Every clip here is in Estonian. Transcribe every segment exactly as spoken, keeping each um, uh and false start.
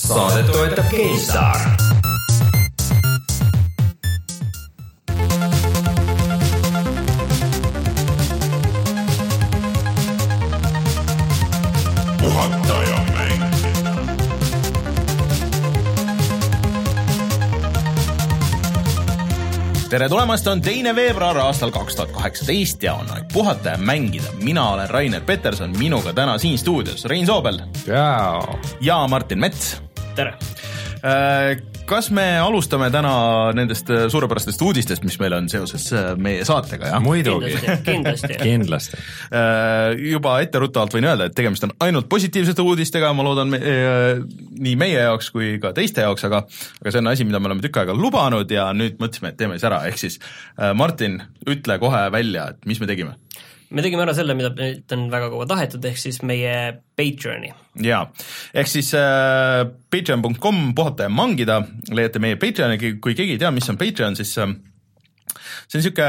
Saadet toetab GameStar. Tere tulemast, on teine veebruar aastal kaks tuhat kaheksateist ja on aeg puhata ja mängida. Mina olen Rainer Peterson, minuga täna siin stuudios Rein Soobel ja, ja Martin Mets. Tere! Kas me alustame täna nendest suurepärastest uudistest, mis meil on seoses meie saatega? Ja? Muidugi. Kindlasti. Kindlasti. Juba etteruttavalt võin öelda, et tegemist on ainult positiivsete uudistega, ma loodan me, nii meie jaoks kui ka teiste jaoks, aga, aga see on asi, mida me oleme tükk aega lubanud ja nüüd mõtlesime, et teeme siis ära. Ehk siis Martin, ütle kohe välja, et mis me tegime? Me tegime ära selle, mida meilt on väga kaua tahetud, ehk siis meie Patreoni. Jaa, ehk siis äh, patreon punkt com puhata ja mangida, leiate meie Patreoni, kui keegi ei tea, mis on Patreon, siis äh, see on siuke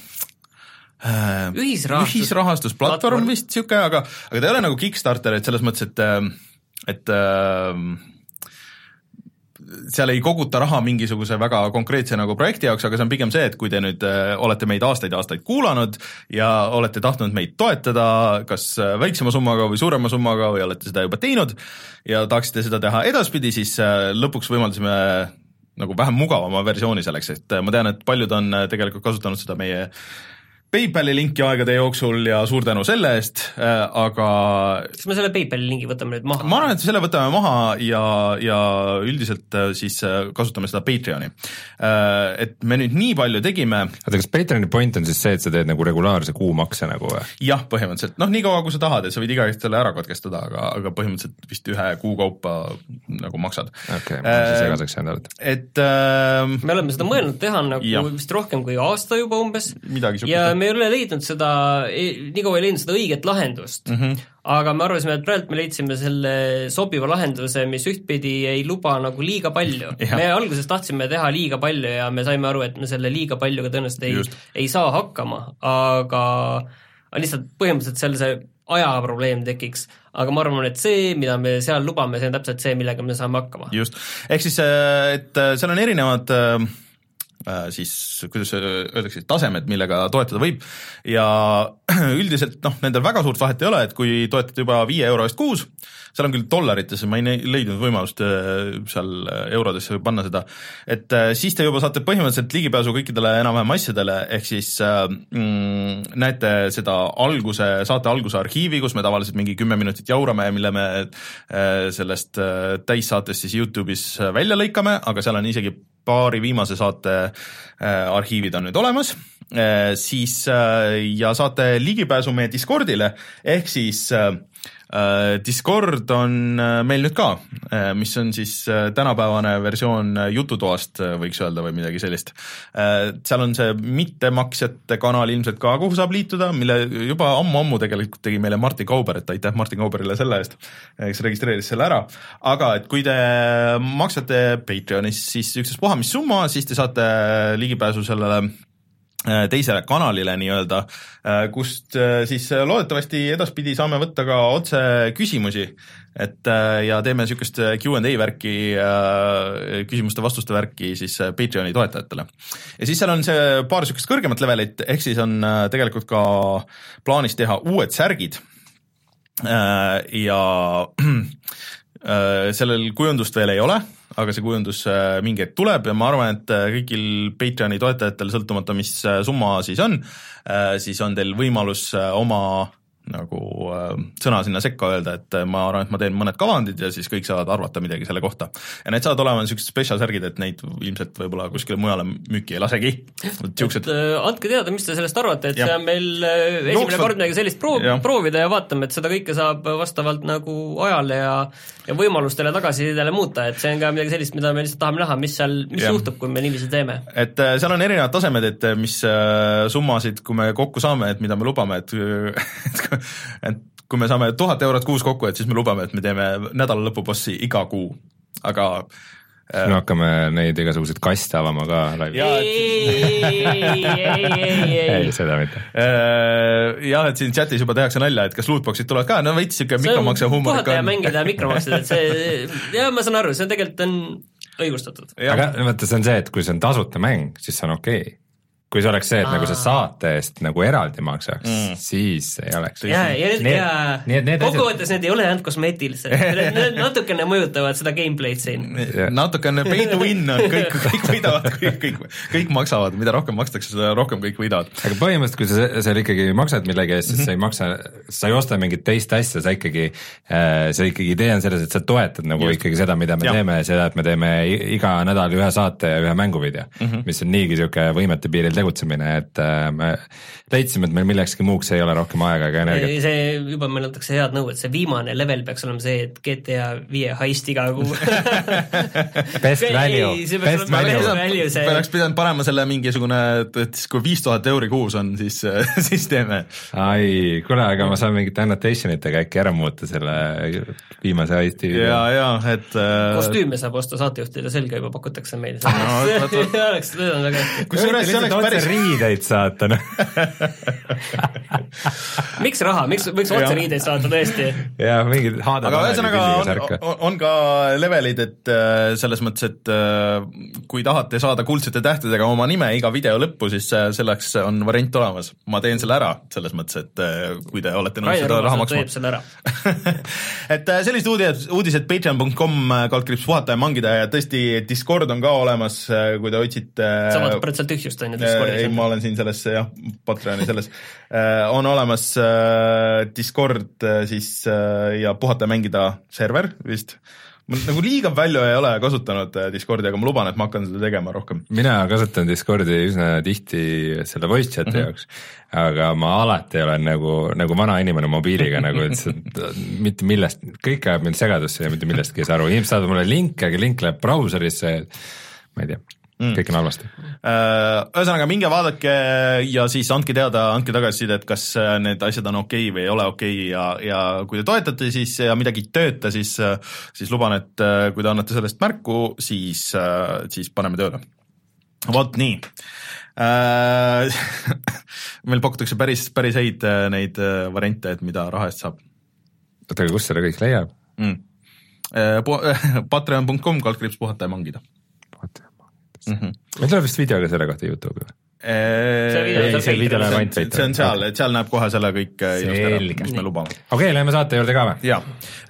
äh, ühisrahastus, ühisrahastusplatvorm vist siuke, aga, aga ta ei ole nagu Kickstarter, et selles mõttes, et, et äh, seal ei koguta raha mingisuguse väga konkreetse nagu projekti jaoks, aga see on pigem see, et kui te nüüd äh, olete meid aastaid ja aastaid kuulanud ja olete tahtnud meid toetada kas väiksema summaga või suurema summaga või olete seda juba teinud ja tahaksite seda teha edaspidi, siis äh, lõpuks võimaldasime nagu vähem mugavama versiooni selleks, et ma tean, et paljud on tegelikult kasutanud seda meie PayPali linki aegade jooksul ja suur tänu selle eest, aga kas me selle PayPali lingi võtame nüüd maha? Ma arvan, et selle võtame maha ja, ja üldiselt siis kasutame seda Patreoni. Et me nüüd nii palju tegime. Oota, kas Patreoni point on siis see, et sa teed nagu regulaarse kuumakse nagu või? Jah, põhimõtteliselt. Noh, nii kaua kui sa tahad, et sa võid iga aeg selle ära katkestada, aga, aga põhimõtteliselt vist ühe kuu kaupa nagu maksad. Okei, okay, ma olen siis segaseks jäänud. Et äh, me oleme seda mõelnud teha nagu ja. Vist rohkem kui aasta juba umbes. Midagi sukest. Ja me ei ole leidnud seda, nii kaua ei leidnud seda õiget lahendust, mm -hmm. aga me arvasime, et praegu me leidsime selle sobiva lahenduse, mis ühtpidi ei luba nagu liiga palju. Me alguses tahtsime teha liiga palju ja me saime aru, et me selle liiga paljuga tõenäoliselt ei, ei saa hakkama, aga lihtsalt põhimõtteliselt seal see ajaprobleem tekiks, aga ma arvan, et see, mida me seal lubame, see on täpselt see, millega me saame hakkama. Just, ehk siis, et seal on erinevad siis, kuidas öeldakse, tasemed, millega toetada võib ja üldiselt noh, nendel väga suurt vahet ei ole, et kui toetate juba viie euro eest kuus, seal on küll dollarites, ma ei leidnud võimalust seal eurodesse panna seda, et siis te juba saate põhimõtteliselt ligipääsu kõikidele enam-vähem asjadele, ehk siis mm, näete seda alguse, saate alguse arhiivi, kus me tavaliselt mingi kümme minutit jaurame, mille me sellest täissaatest siis YouTube'is välja lõikame, aga seal on isegi paari viimase saate arhiivid on nüüd olemas, siis ja saate ligipääsu meie Discordile, ehk siis Discord on meil nüüd ka, mis on siis tänapäevane versioon jututoast, võiks öelda, või midagi sellist. Seal on see mittemaksjate kanal ilmselt ka, kuhu saab liituda, mille juba ammu-ammu tegelikult tegi meile Martin Kauber, et aitäh Martin Kauberile selle eest, kes registreeris selle ära. Aga et kui te maksate Patreonis, siis ükstaspuha mis summa, siis te saate ligipääsu sellele teisele kanalile nii-öelda, kust siis loodetavasti edaspidi saame võtta ka otse küsimusi, et ja teeme niisugust Q and A värki, küsimuste-vastuste värki siis Patreoni toetajatele. Ja siis seal on see paar niisugust kõrgemat levelit, ehk siis on tegelikult ka plaanis teha uued särgid ja sellel kujundust veel ei ole, aga see kujundus mingi hetk tuleb ja ma arvan, et kõigil Patreoni toetajatel sõltumata, mis summa siis on, siis on teil võimalus oma nagu sõna sinna sekka öelda, et ma arvan, et ma teen mõned kavandid ja siis kõik saavad arvata midagi selle kohta. Ja need saavad olema niisugused special särgid, et neid ilmselt võib-olla kuskile mujale müüki ei lasegi. Et, andke teada, mis te sellest arvate, et ja. See on meil esimene Jooksvad... kord midagi sellist proov, ja. proovida ja vaatame, et seda kõike saab vastavalt nagu ajale ja, ja võimalustele tagasisidele muuta, et see on ka midagi sellist, mida me lihtsalt tahame näha, mis seal, mis ja. Juhtub, kui me niiviisi teeme. Et seal on erinevad tasemed, et mis summasid, kui me kokku saame, et mida me lubame, et, et et kui me saame tuhat eurot kuus kokku, et siis me lubame, et me teeme nädala lõpubossi iga kuu, aga Nüüd hakkame neid igasuguseid kaste avama ka laivi. ei, ei, ei, ei, seda mitte. Jah, et siin chatis juba tehakse nalja, et kas lootboxid tulevad ka, no veits siuke mikromakse huumorit puhata ja mängida mikromaksid, et see, jah, ma saan aru, see on tegelikult on õigustatud. Aga mõtta, see on see, et kui see on tasuta mäng, siis see on okei. Kui see oleks see, et Aa. nagu sa saate eest nagu eraldi maksaks, mm. siis ei oleks. Ja, ja, need, ja need kokkuvõttes need ei ole ainult kosmeetilised, need natukene mõjutavad seda gameplay'd siin. Natukene pay to win on, kõik, kõik võidavad, kõik, kõik, kõik maksavad, mida rohkem makstakse, seda rohkem kõik võidavad. Aga põhimõtteliselt, kui sa seal ikkagi maksad millegi eest, siis mm-hmm. sa ei maksa, sa ei osta mingit teist asja, sa ikkagi, see ikkagi idee on selles, et sa toetad nagu Just. ikkagi seda, mida me ja. teeme, seda, et me teeme iga nädal ühe saate ja ühe mänguvideo, mm-hmm. mis on niigi siuke võimete piiril tegutsemine, et äh, me leidsime, et meil millekski muuks ei ole rohkem aega ega energiat. See juba meil antakse head nõu, et see viimane level peaks olema see, et G T A viie heist iga kuu. Best value. See peaks olema best value. See peaks pidanud panema selle mingisugune, et kui viis tuhat euri kuus on, siis, siis teeme. Ai, kuule, aga ma saan mingit annotationitega äkki ära muuta selle viimase heisti. Ja, ja, et... Kostüüme saab osta saatejuhtide selga juba pakutakse meil. Oleks tõenäoliselt väga hästi. Kusjuures see oleks päris riideid saata, noh. Miks raha, miks, miks otse riideid saata tõesti? Jah, mingid haadad. Aga ühesõnaga on, on, on ka levelid, et selles mõttes, et kui tahate saada kuldsete tähtedega oma nime iga video lõppu, siis selleks on variant olemas. Ma teen selle ära, selles mõttes, et kui te olete nõus seda raha maksma. Teeb selle ära. Et sellised uudised, uudised patreon dot com kaldkriips puhata ja mangida ja tõesti Discord on ka olemas, kui te otsite... Sa vaatad pärast seal tühjust on ju Discordis. Ei, ma olen siin selles, jah, Patreoni selles. On olemas Discord siis ja puhata ja mängida server vist. Ma nagu liiga palju ei ole kasutanud Discordi, aga ma luban, et ma hakkan seda tegema rohkem. Mina kasutan Discordi üsna tihti selle voice chati mm-hmm. jaoks, aga ma alati olen nagu, nagu vana inimene mobiiliga, nagu, et see, mitte millest, kõik ajab mind segadusse ja mitte millestki ei saa aru. Inimesed saavad mulle link, aga link läheb brauserisse, ma ei tea. Mm. Kõik on halvasti. Ühesõnaga, minge vaadake ja siis andke teada, andke tagasiside, et kas need asjad on okei või ei ole okei ja, ja kui te toetate siis ja midagi tööta, siis, siis luban, et kui te annate sellest märku, siis, siis paneme tööle. Vot nii. Meil pakutakse päris, päris häid neid variante, et mida raha eest saab. Oota, aga kus seda kõik leiab? Mm. patreon dot com kaldkriips puhata ja mangida. Mm-hmm. Meil tuleb vist video ka selle kohta YouTube'i või? See video, ei, see video läheb ainult see on seal, et seal näeb kohe selle kõik ilusti ära, mis me lubame. Okei, okay, läheme saate juurde ka või? Jaa.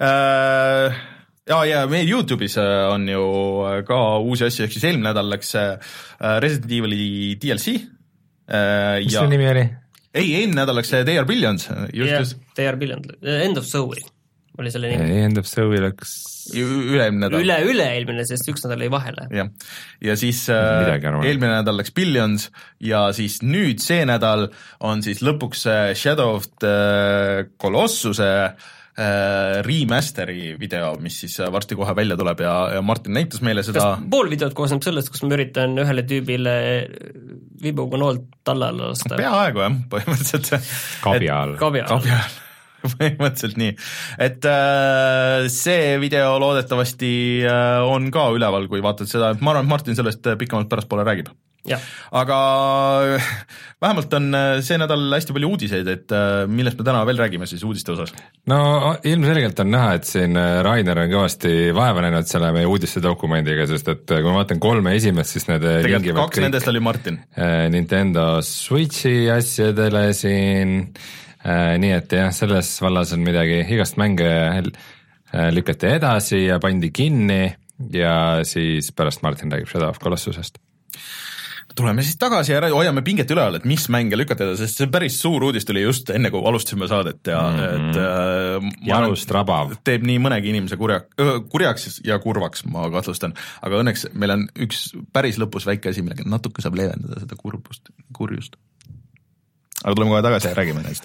Ja, ja meil YouTube'is on ju ka uusi asju, ehk siis eelmine nädal läks Resident Evil'i D L C. Mis see nimi oli? Ei, eelmine nädal läks They Are Billions. Jah, They Are Billions. End of Zoe oli selle nimi. End of Zoe läks... Üle-eelmine nädal. Üle, üle-eelmine, sest üks nädal ei vahele. Ja, ja siis äh, eelmine nädal läks Billions ja siis nüüd see nädal on siis lõpuks Shadow of the Colossuse äh, remasteri video, mis siis varsti kohe välja tuleb ja, ja Martin näitas meile seda. Kas pool videot koosneb sellest, kus ma üritan ühele tüübile vibuga noolt talla lasta? Peaaegu jah, põhimõtteliselt. Kabja all. Kabja all. Põhimõtteliselt nii, et äh, see video loodetavasti äh, on ka üleval, kui vaatad seda, ma arvan, et Martin sellest pikemalt pärast poole räägib. Ja. Aga vähemalt on see nädal hästi palju uudiseid, et äh, millest me täna veel räägime siis uudiste osas? No ilmselgelt on näha, et siin Rainer on kõvasti vaeva näinud selle meie uudiste dokumendiga, sest et kui ma vaatan kolme esimest, siis need tegelikult kaks kõik, nendest oli Martin. Nintendo Switchi asjadele siin Äh, nii et jah, selles vallas on midagi, igast mänge lükati edasi ja pandi kinni ja siis pärast Martin räägib Shadow of Colossusest. Tuleme siis tagasi ja hoiame pinget üleval, et mis mänge lükati edasi, sest see päris suur uudis tuli just enne, kui alustasime saadet ja mm-hmm. et äh, jalust rabav. Teeb nii mõnegi inimese kurja, kurjaks ja kurvaks, ma kahtlustan, aga õnneks meil on üks päris lõpus väike asi, millega natuke saab leevendada seda kurbust, kurjust. Aga tuleme kohe tagasi ja räägime neist.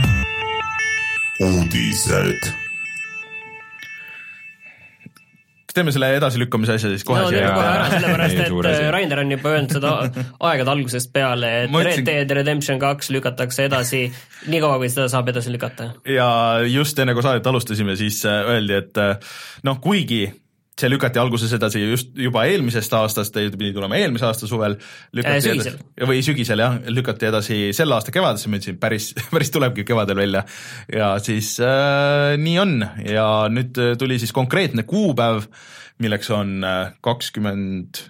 Uudised. Kas teeme selle edasilükkamise asja siis kohe no, siia. Kohe ära, sellepärast, et Rainer on juba öelnud seda aegade algusest peale, et Red Dead Redemption kaks lükatakse edasi nii kaua, kui seda saab edasi lükata. Ja just enne, kui saadet alustasime, siis öeldi, et noh, kuigi see lükati alguses edasi just juba eelmisest aastast, pidi tulema eelmise aasta suvel, lükati sügisel. Edasi, või sügisel jah, lükati edasi selle aasta kevadesse, ma ütlesin, päris, päris tulebki kevadel välja ja siis äh, nii on ja nüüd tuli siis konkreetne kuupäev, milleks on kakskümmend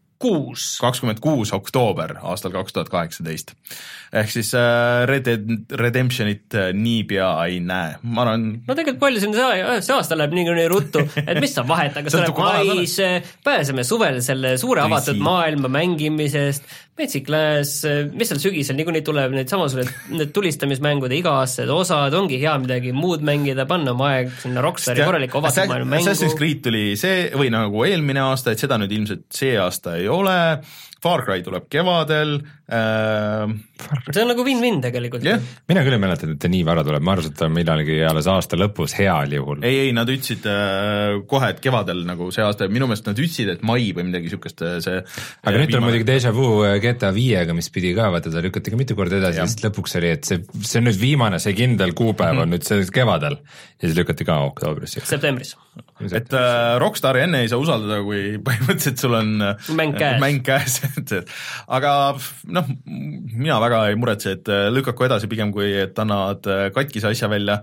kuus kakskümmend kuus oktoober aastal kaks tuhat kaheksateist. Ehk siis äh, Red Dead Redemptionit äh, niipea ei näe. Ma arvan... No tegelikult palju siin see, see aasta läheb nii, nii ruttu, et mis saab vahet, aga see läheb mais, pääseme suvel selle suure avatud maailma mängimisest, Magic Glass, mis seal sügisel niikuinii tuleb, need samasugused need tulistamismängude iga-aastased osad, ongi hea midagi muud mängida, panna oma aeg sinna Rockstari korraliku avatud maailma mängu. Assassin's Creed tuli see, või nagu eelmine aasta, et seda nüüd ilmselt see aasta ei ole, Far Cry tuleb kevadel äh.... see on nagu win-win tegelikult yeah. Mina küll ei mäleta, et nii vara tuleb, ma arvan, et ta on millalgi alles aasta lõpus heal juhul. Ei, ei, nad ütlesid äh, kohe, et kevadel nagu see aasta, minu meelest nad ütlesid, et mai või midagi sükest see aga nüüd on muidugi Deja Vu G T A viiega, mis pidi ka, vaata ta lükati ka mitu korda edasi, sest lõpuks oli, et see, see on nüüd viimane, see kindel kuupäev on mm-hmm. nüüd see kevadel ja siis lükati ka oktoobris. Septembris. Et äh, Rockstari enne ei saa usaldada, kui põhimõtteliselt sul on mäng käes, mäng käes. Aga noh, mina väga ei muretse, et lükaku edasi pigem kui et annavad katkise asja välja,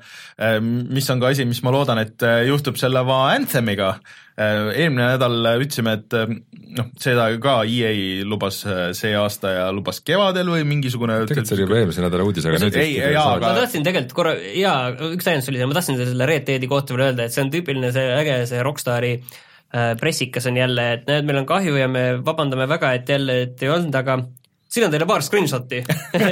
mis on ka asi, mis ma loodan, et juhtub selle va Anthemiga. Eelmine nädal ütlesime, et noh, seda ka E A lubas see aasta ja lubas kevadel või mingisugune tegelikult see oli juba eelmise nädala uudis, aga nüüd ei, ei, jaa, aga... ma tahtsin tegelikult korra, jaa, üks täiendus oli see, ma tahtsin selle Red Deadi kohta veel öelda, et see on tüüpiline see äge see Rockstari pressikas on jälle, et näed, meil on kahju ja me vabandame väga, et jälle et ei olnud, aga siin on teile paar screenshoti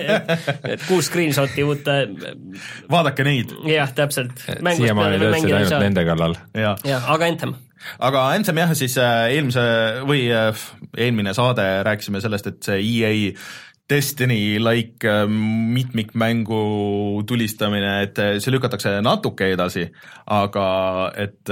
et kuus screenshoti uut vaadake neid. Jah, täpselt. Siiamaani töötasid ainult nende kallal. Ja, ja, aga Anthem. Aga Anthem jah, siis eelmise või eelmine saade rääkisime sellest, et see E A Destiny-like mitmikmängu tulistamine, et see lükatakse natuke edasi, aga et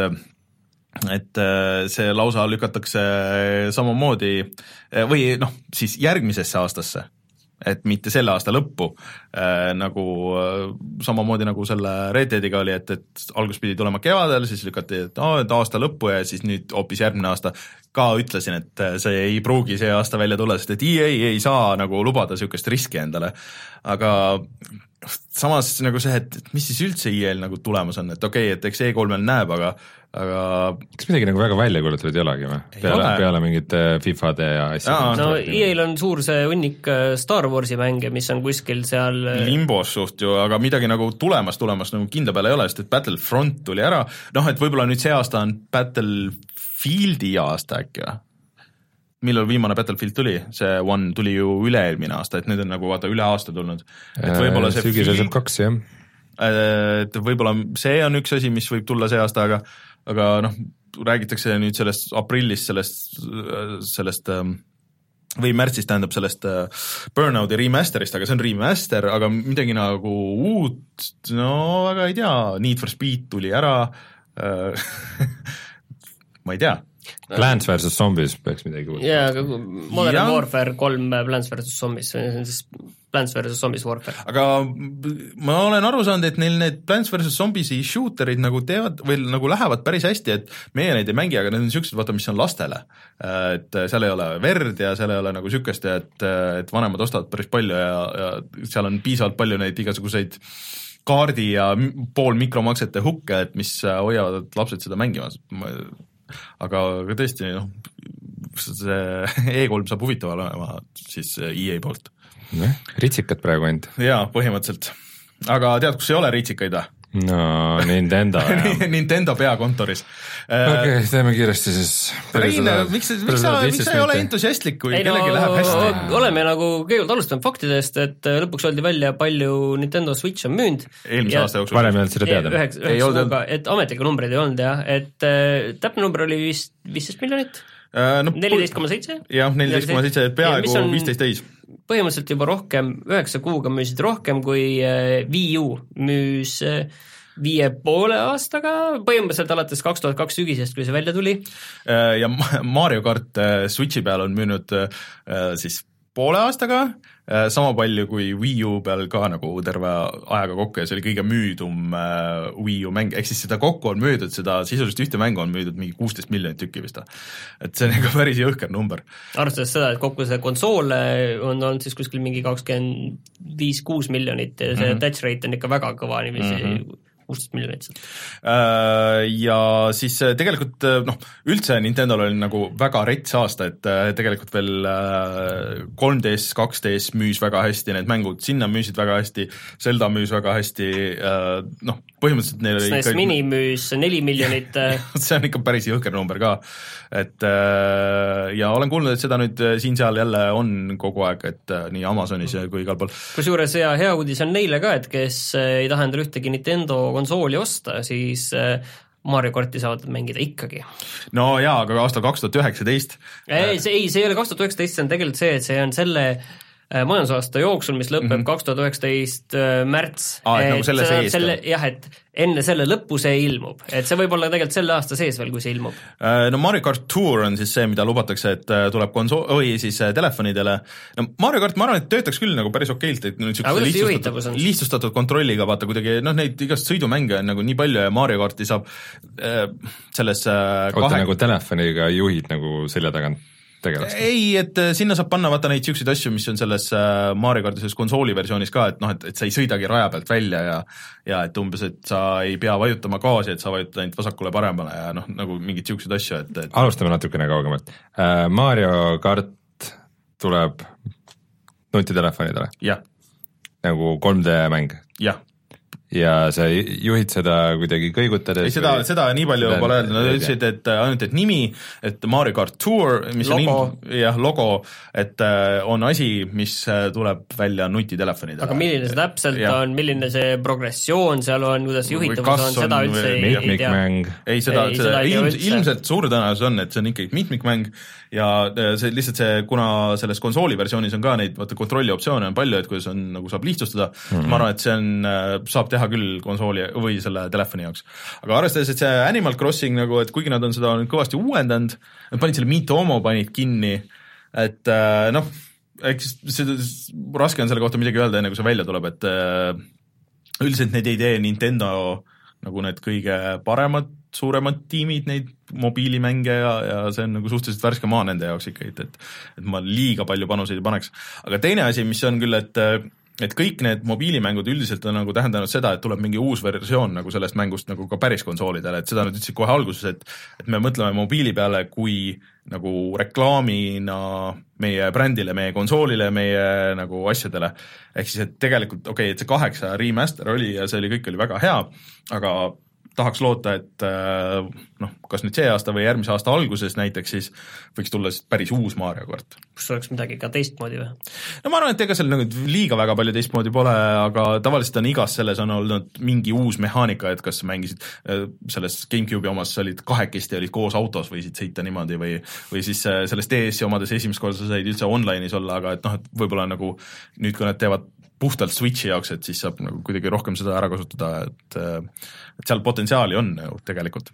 et see lausa lükatakse samamoodi või noh, siis järgmisesse aastasse, et mitte selle aasta lõppu, äh, nagu äh, samamoodi nagu selle Red Deadiga oli, et, et algus pidi tulema kevadel, siis lükati, et, oh, et aasta lõppu ja siis nüüd hoopis järgmine aasta ka ütlesin, et see ei pruugi see aasta välja tulla, sest et E A ei saa nagu lubada niisugust riski endale, aga samas nagu see, et mis siis üldse E A-l nagu tulemas on, et okei okay,, et eks E kolmel näeb, aga aga kas midagi nagu väga välja kuulutatud ei olegi või? Peale, peale mingite FIFAde ja asja. No E A-l on suur see hunnik Star Warsi mänge, mis on kuskil seal limbos suht ju, aga midagi nagu tulemas, tulemas nagu kindla peale ei ole, sest et Battlefront tuli ära, noh, et võib-olla nüüd see aasta on Battlefieldi aasta äkki või? Millal viimane Battlefield tuli? See One tuli ju üle-eelmine aasta, et nüüd on nagu vaata üle aasta tulnud. Et võibolla see sügisel saab kaks, jah. Et võibolla see on üks asi, mis võib tulla see aasta, aga aga noh, räägitakse nüüd sellest aprillist, sellest, sellest või märtsis tähendab sellest Burnouti remasterist, aga see on remaster, aga midagi nagu uut, no väga ei tea, Need for Speed tuli ära, ma ei tea. Plants versus Zombies peaks midagi kuulda. Jaa, aga Modern ja. Warfare kolm Plants versus Zombies, see on siis Plants versus Zombies Warfare. Aga ma olen aru saanud, et neil need Plants versus Zombiesi shooterid nagu teevad või nagu lähevad päris hästi, et meie neid ei mängi, aga need on niisugused, vaata, mis on lastele. Et seal ei ole verd ja seal ei ole nagu niisugust, et, et vanemad ostavad päris palju ja, ja seal on piisavalt palju neid igasuguseid kaardi ja pool mikromaksete hukke, et mis hoiavad, et lapsed seda mängimas. Aga tõesti, noh, see E kolm saab huvitav olema siis E A poolt. Ritsikat praegu end. Jaa, põhimõtteliselt. Aga tead, kus ei ole ritsikaid? No, Nintendo. Nintendo peakontoris. Okei, okay, teeme kiiresti siis. Rein, miks, miks sa, miks sa ei ole entusiastlik, kui ei, kellegi no, läheb hästi? Oleme nagu kõigepealt alustanud faktidest, et lõpuks oldi välja palju Nintendo Switch on müünd. Eelmise aasta jooksul. Varem ei olnud seda teada. Üheks, üheks kuuga, et ametlikke numbreid ei olnud, jah. Et äh, täpne number oli viisteist miljonit? No, neliteist koma seitse? Jah, neliteist koma seitse, et peaaegu viisteist täis. Põhimõtteliselt juba rohkem, üheksa kuuga müüsid rohkem kui Wii U müüs viie poole aastaga, põhimõtteliselt alates kaks tuhat kaks sügisest, kui see välja tuli. Ja Mario Kart Switchi peal on müünud siis poole aastaga, sama palju kui Wii U peal ka nagu terve ajaga kokku ja see oli kõige müüdum Wii U mäng, ehk siis seda kokku on müüdud, seda sisuliselt ühte mängu on müüdud mingi kuusteist miljonit tükki vist. Et see on ikka päris jõhker number. Arvestades seda, et kokku see konsool on olnud siis kuskil mingi kakskümmend viis kuus miljonit ja see mm -hmm. touch rate on ikka väga kõva niiviisi mm -hmm. kuusteist miljonit. Ja siis tegelikult noh, üldse Nintendo'l oli nagu väga rets aasta, et tegelikult veel kolm D S, kaks D S müüs väga hästi, need mängud sinna müüsid väga hästi, Zelda müüs väga hästi, noh, põhimõtteliselt neil oli ikka... Mini müüs neli miljonit. See on ikka päris jõhker number ka, et ja olen kuulnud, et seda nüüd siin-seal jälle on kogu aeg, et nii Amazonis kui igal pool. Kusjuures hea, hea uudis on neile ka, et kes ei taha endale ühtegi Nintendo konsooli osta, siis Mario Karti saavad mängida ikkagi. No jaa, aga aastal kaks tuhat üheksateist ei, see ei, see ei ole kaks tuhat üheksateist, see on tegelikult see, et see on selle majandusaasta jooksul, mis lõpeb kaks tuhat üheksateist märts. Aa, et nagu selle sees. Selle, jah, et enne selle lõppu see ilmub, et see võib olla tegelikult selle aasta sees veel, kui see ilmub. No Mario Kart Tour on siis see, mida lubatakse, et tuleb konsool, või siis telefonidele. No Mario Kart, ma arvan, et töötaks küll nagu päris okeilt, et lihtsustatud, lihtsustatud kontrolliga vaata kuidagi, noh neid igast sõidumänge on nagu nii palju ja Mario Karti saab äh, selles äh, kahe... Oota nagu telefoniga juhid nagu selja tagant. Tegelast. Ei, et sinna saab panna vaata neid siukseid asju, mis on selles Mario Karti selles konsooli versioonis ka, et noh, et, et sa ei sõidagi raja pealt välja ja ja et umbes, et sa ei pea vajutama gaasi, et sa vajutad ainult vasakule paremale ja noh, nagu mingid siukseid asju, et, et alustame natukene kaugemalt. Mario Kart tuleb nutitelefonidele. Jah. Nagu kolm D mäng. Jah. Ja sa juhid seda kuidagi kõigutades? Ei, seda, seda nii palju pole öeldud, nad ütlesid, et ainult, et nimi, et Mario Kart Tour, mis logo. On jah, logo, et on asi, mis tuleb välja nutitelefonidele. Aga milline see täpselt ja. On, milline see progressioon seal on, kuidas juhitavus on, seda üldse ei, ei tea. Ei, seda, ei, seda, seda ilm, ilmselt suur tõenäosus on, et see on ikkagi mitmikmäng ja see lihtsalt see, kuna selles konsooli versioonis on ka neid vaata kontrolli optsioone on palju, et kuidas on, nagu saab lihtsustada, mm-hmm. ma arvan, et see on, saab teha küll konsooli või selle telefoni jaoks. Aga arvestades, et see Animal Crossing nagu, et kuigi nad on seda kõvasti uuendanud, nad panid selle Miitomo panid kinni, et noh, eks see, raske on selle kohta midagi öelda, enne kui see välja tuleb, et üldiselt neid ei tee Nintendo nagu need kõige paremad, suuremad tiimid, neid mobiilimänge ja, ja see on nagu suhteliselt värske maa nende jaoks ikka, et, et, et ma liiga palju panuseid ei paneks. Aga teine asi, mis on küll, et et kõik need mobiilimängud üldiselt on nagu tähendanud seda, et tuleb mingi uus versioon nagu sellest mängust nagu ka päris konsoolidele, et seda nad ütlesid kohe alguses, et et me mõtleme mobiili peale kui nagu reklaamina meie brändile, meie konsoolile, meie nagu asjadele. Ehk siis, et tegelikult okei, okay, et see kaheksa remaster oli ja see oli, kõik oli väga hea, aga tahaks loota, et noh, kas nüüd see aasta või järgmise aasta alguses näiteks siis võiks tulla siis päris uus Mario Kart. Kus oleks midagi ka teistmoodi või? No ma arvan, et ega seal nagu liiga väga palju teistmoodi pole, aga tavaliselt on igas selles on olnud mingi uus mehaanika, et kas mängisid selles GameCube'i omas olid kahekesti, olid koos autos, võisid sõita niimoodi või, või siis selles D S-i omades esimest korda sa said üldse online'is olla, aga et noh, et võib-olla nagu nüüd, kui nad teevad puhtalt Switchi jaoks, et siis saab nagu kuidagi rohkem seda ära kasutada, et, et seal potentsiaali on ju tegelikult.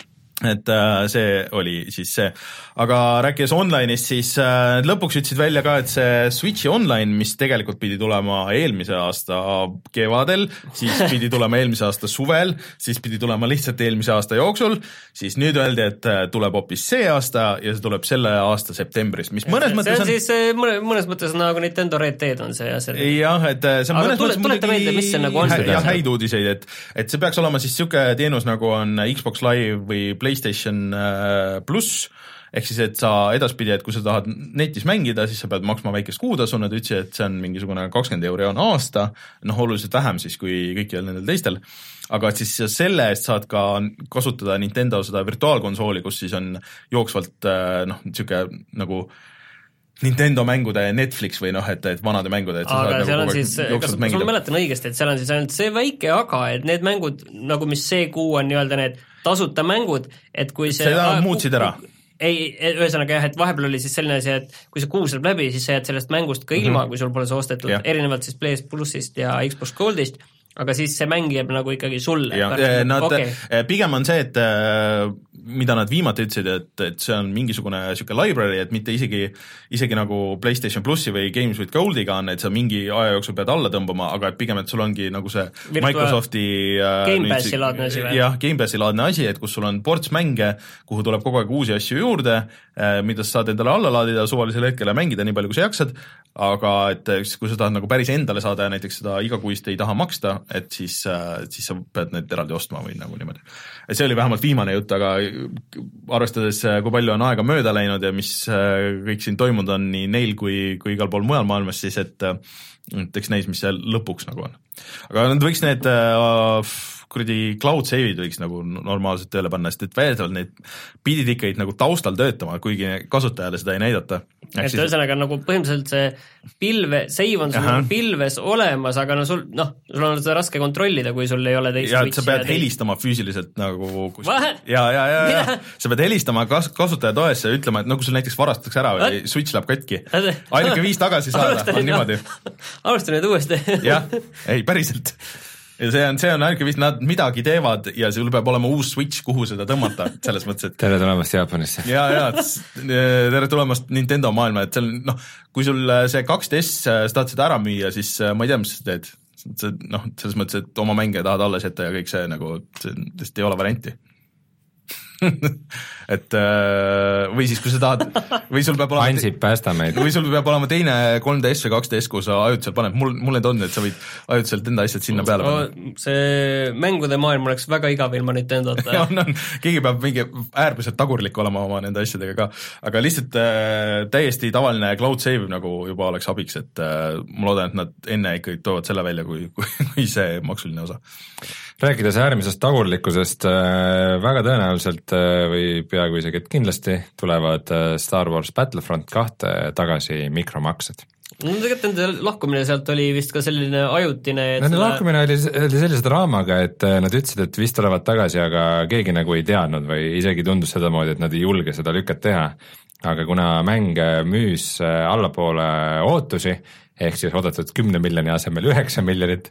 Et see oli siis see, aga rääkides online'ist, siis lõpuks ütlesid välja ka, et see Switchi online, mis tegelikult pidi tulema eelmise aasta kevadel, siis pidi tulema eelmise aasta suvel, siis pidi tulema lihtsalt eelmise aasta jooksul, siis nüüd öeldi, et tuleb hoopis see aasta ja see tuleb selle aasta septembris, mis mõnes see mõttes on... See on siis mõnes, mõnes mõttes nagu Nintendo Red Dead on see ja selle... Jah, et see on aga mõnes tule, mõttes tuleta meelde, mis see nagu on. Ja häid uudiseid, et, et see peaks olema siis siuke teenus nagu on Xbox Live või PlayStation pluss, ehk siis, et sa edaspidi, et kui sa tahad netis mängida, siis sa pead maksma väikest kuutasu, nad ütlesid, et see on mingisugune kakskümmend euri on aasta, noh oluliselt vähem siis kui kõikidel nendel teistel, aga et siis selle eest saad ka kasutada Nintendo seda virtuaalkonsooli, kus siis on jooksvalt noh, niisugune nagu Nintendo mängude Netflix või noh, et, et vanade mängude, et sa aga saad seal nagu on siis, kas, kas ma mäletan õigesti, et seal on siis ainult see väike aga, et need mängud, nagu mis see kuu on nii-öelda need tasuta mängud, et kui see seda muutsid ära? Ei, ühesõnaga jah, et vahepeal oli siis selline asi, et kui see kuu saab läbi, siis sa jääd sellest mängust ka ilma, mm -hmm. kui sul pole see ostetud, yeah. erinevalt siis P S Plussist ja Xbox Goldist, aga siis see mäng jääb nagu ikkagi sulle. Nad, okay. Pigem on see, et mida nad viimati ütlesid, et, et see on mingisugune siuke library, et mitte isegi, isegi nagu PlayStation Plussi või Games with Goldiga on, et sa mingi aja jooksul pead alla tõmbama, aga et pigem, et sul ongi nagu see Virtua Microsofti Game Passi laadne asi või? Jah, Game Passi laadne asi, et kus sul on ports mänge, kuhu tuleb kogu aeg uusi asju juurde, mida sa saad endale alla laadida suvalisel hetkel ja mängida nii palju, kui sa jaksad, aga et kui sa tahad nagu päris endale saada ja näiteks seda igakuist ei taha maksta, et siis, siis sa pead need eraldi ostma või nagu niimoodi. Et see oli vähemalt viimane jutt, aga arvestades, kui palju on aega mööda läinud ja mis kõik siin toimunud on nii neil kui, kui igal pool mujal maailmas, siis et, et eks näis, mis seal lõpuks nagu on. Aga nad võiks need uh, kuradi cloud save'id võiks nagu normaalselt tööle panna, sest et väidetavalt neid pidid ikka nagu taustal töötama, kuigi kasutajale seda ei näidata. Et siis... ühesõnaga nagu põhimõtteliselt see pilve, save on sul nagu pilves olemas, aga no sul, noh, sul on seda raske kontrollida, kui sul ei ole teist ja sa pead helistama füüsiliselt nagu kus... ja, ja, ja, ja sa pead helistama kas, kasutaja toesse ja ütlema, et nagu sul näiteks varastatakse ära või What? Switch läheb katki. Ainuke viis tagasi saada on niimoodi. Alusta nüüd uuesti. jah, ei, päriselt. Ja see on, see on ainuke vist, nad midagi teevad ja sul peab olema uus Switch, kuhu seda tõmmata, selles mõttes, et tere tulemast Jaapanisse. ja, ja, tere tulemast Nintendo maailma, et seal, noh, kui sul see kaks D S sa tahad seda ära müüa, siis ma ei tea, mis sa teed. See, noh, selles mõttes, et oma mänge tahad alles jätta ja kõik see nagu, see lihtsalt ei ole varianti. et või siis kui sa tahad või sul peab olema Ansip päästa meid või sul peab olema teine kolm D S või kaks D S, kus sa ajutiselt paned, mul, mul need on, et sa võid ajutiselt enda asjad sinna peale panna. See mängude maailm oleks väga igav ilma Nintendota. ja, no, keegi peab mingi äärmiselt tagurlik olema oma nende asjadega ka, aga lihtsalt äh, täiesti tavaline cloud save nagu juba oleks abiks, et äh, ma loodan, et nad enne ikkagi toovad selle välja kui, kui, kui see maksuline osa. Rääkides äärmisest tagurlikkusest, väga tõenäoliselt või peaaegu isegi, et kindlasti tulevad Star Wars Battlefront kahte tagasi mikromaksed. No tegelikult nende lahkumine sealt oli vist ka selline ajutine Nende selle... lahkumine oli, oli sellise draamaga, et nad ütlesid, et vist tulevad tagasi, aga keegi nagu ei teadnud või isegi tundus seda moodi, et nad ei julge seda lükket teha. Aga kuna mäng müüs allapoole ootusi, ehk siis oodatud kümne miljoni asemel üheksa miljonit,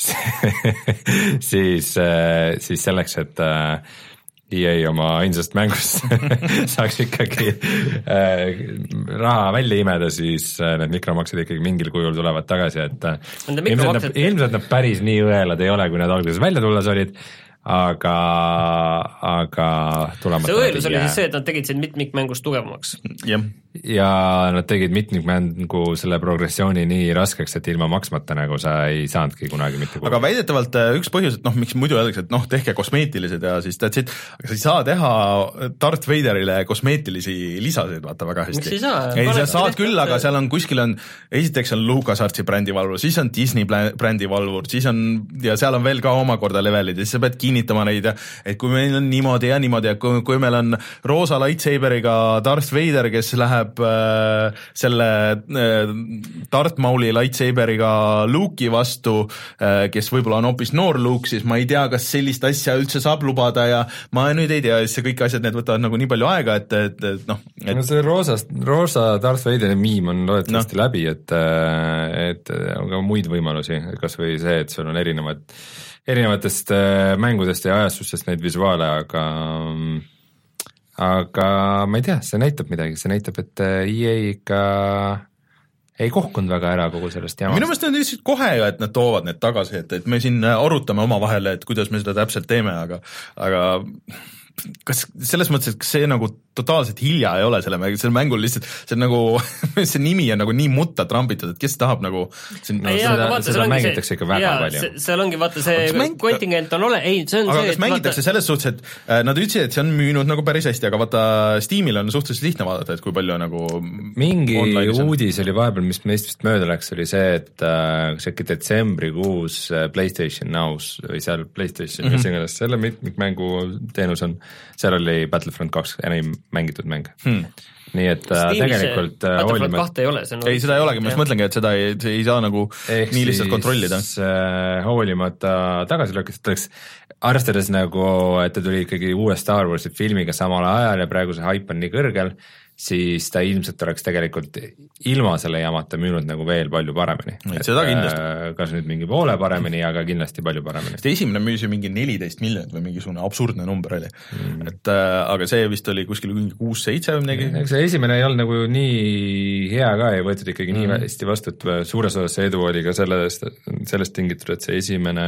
siis, siis selleks, et E A oma ainsast mängust saaks ikkagi raha välja imeda, siis need mikromaksed ikkagi mingil kujul tulevad tagasi, et ilmselt, ilmselt nad päris nii õelad ei ole, kui nad alguses välja tulles olid, aga, aga tulemata. See õelus oli siis see, et nad tegid siin mitmikmängust tugevamaks. Jah. Ja nad tegid mitmikmängu selle progressiooni nii raskeks, et ilma maksmata nagu sa ei saanudki kunagi mitte kuhu. Aga väidetavalt üks põhjus, et noh, miks muidu öeldakse, et noh, tehke kosmeetilised ja siis that's it, aga sa ei saa teha Darth Vaderile kosmeetilisi lisasid, vaata väga hästi. Miks ei saa? Ei, sa saad küll, aga seal on kuskil on, esiteks on LucasArtsi brändivalvur, siis on Disney brändivalvur, siis on, ja seal on veel ka omakorda levelid ja siis sa pead kinnitama neid, et kui meil on niimoodi ja niimoodi, et kui, kui meil on roosa lightsaberiga Darth Vader, kes läheb äh, selle äh, Darth Mauli lightsaberiga Luke'i vastu, äh, kes võib-olla on hoopis noor Luke, siis ma ei tea, kas sellist asja üldse saab lubada ja ma nüüd ei tea, siis kõik asjad, need võtavad nagu nii palju aega, et, et, et noh et... no see roosast, roosa Darth Vaderi miim on loodetavasti no. läbi, et, et on ka muid võimalusi, kas või see, et sul on erinevad erinevatest mängudest ja ajastustest neid visuaale, aga aga ma ei tea, see näitab midagi, see näitab, et E A ikka ei kohkunud väga ära kogu sellest jamast. Minu meelest on lihtsalt kohe ju, et nad toovad need tagasi, et, et me siin arutame oma vahel, et kuidas me seda täpselt teeme, aga, aga kas selles mõttes, et kas see nagu totaalselt hilja ei ole selle mängu, selle mängul lihtsalt, see on nagu, see nimi on nagu nii mutta trambitud, et kes tahab nagu siin, no, ja, seda, vaata, seda mängitakse see, ikka väga jaa, palju. Seal ongi, vaata, see mäng... kontingent on ole, ei, see on aga see, kas mängitakse vaata... selles suhtes, et äh, nad ütlesid, et see on müünud nagu päris hästi, aga vaata Steamil on suhteliselt lihtne vaadata, et kui palju nagu mingi uudis oli vahepeal, mis meist vist mööda läks, oli see, et äh, see äkki detsembrikuus PlayStation Now's või seal PlayStation, mis mm -hmm. iganes selle mitmikmängu teenus on, seal oli Battlefront kaks enim mängitud mäng hmm. nii et Steamis tegelikult Battlefront kahte ei ole see ei, seda ei olegi, ma just mõtlengi, et seda ei, ei saa nagu ehk nii lihtsalt kontrollida äh, hoolimata tagasilöökiteks, arvestades nagu, et ta tuli ikkagi uue Star Warsi filmiga samal ajal ja praegu see hype on nii kõrgel, siis ta ilmselt oleks tegelikult ilma selle jamata müünud nagu veel palju paremini. Seda kindlasti. Kas nüüd mingi poole paremini, aga kindlasti palju paremini. Sest esimene müüs ju mingi neliteist miljonit või mingisugune absurdne number oli. Mm. Et, äh, aga see vist oli kuskil mingi kuus seitse või midagi. See esimene ei olnud nagu nii hea ka, ei võetud ikkagi mm. nii hästi vastu, et suures osas see edu oli ka sellest, sellest tingitud, et see esimene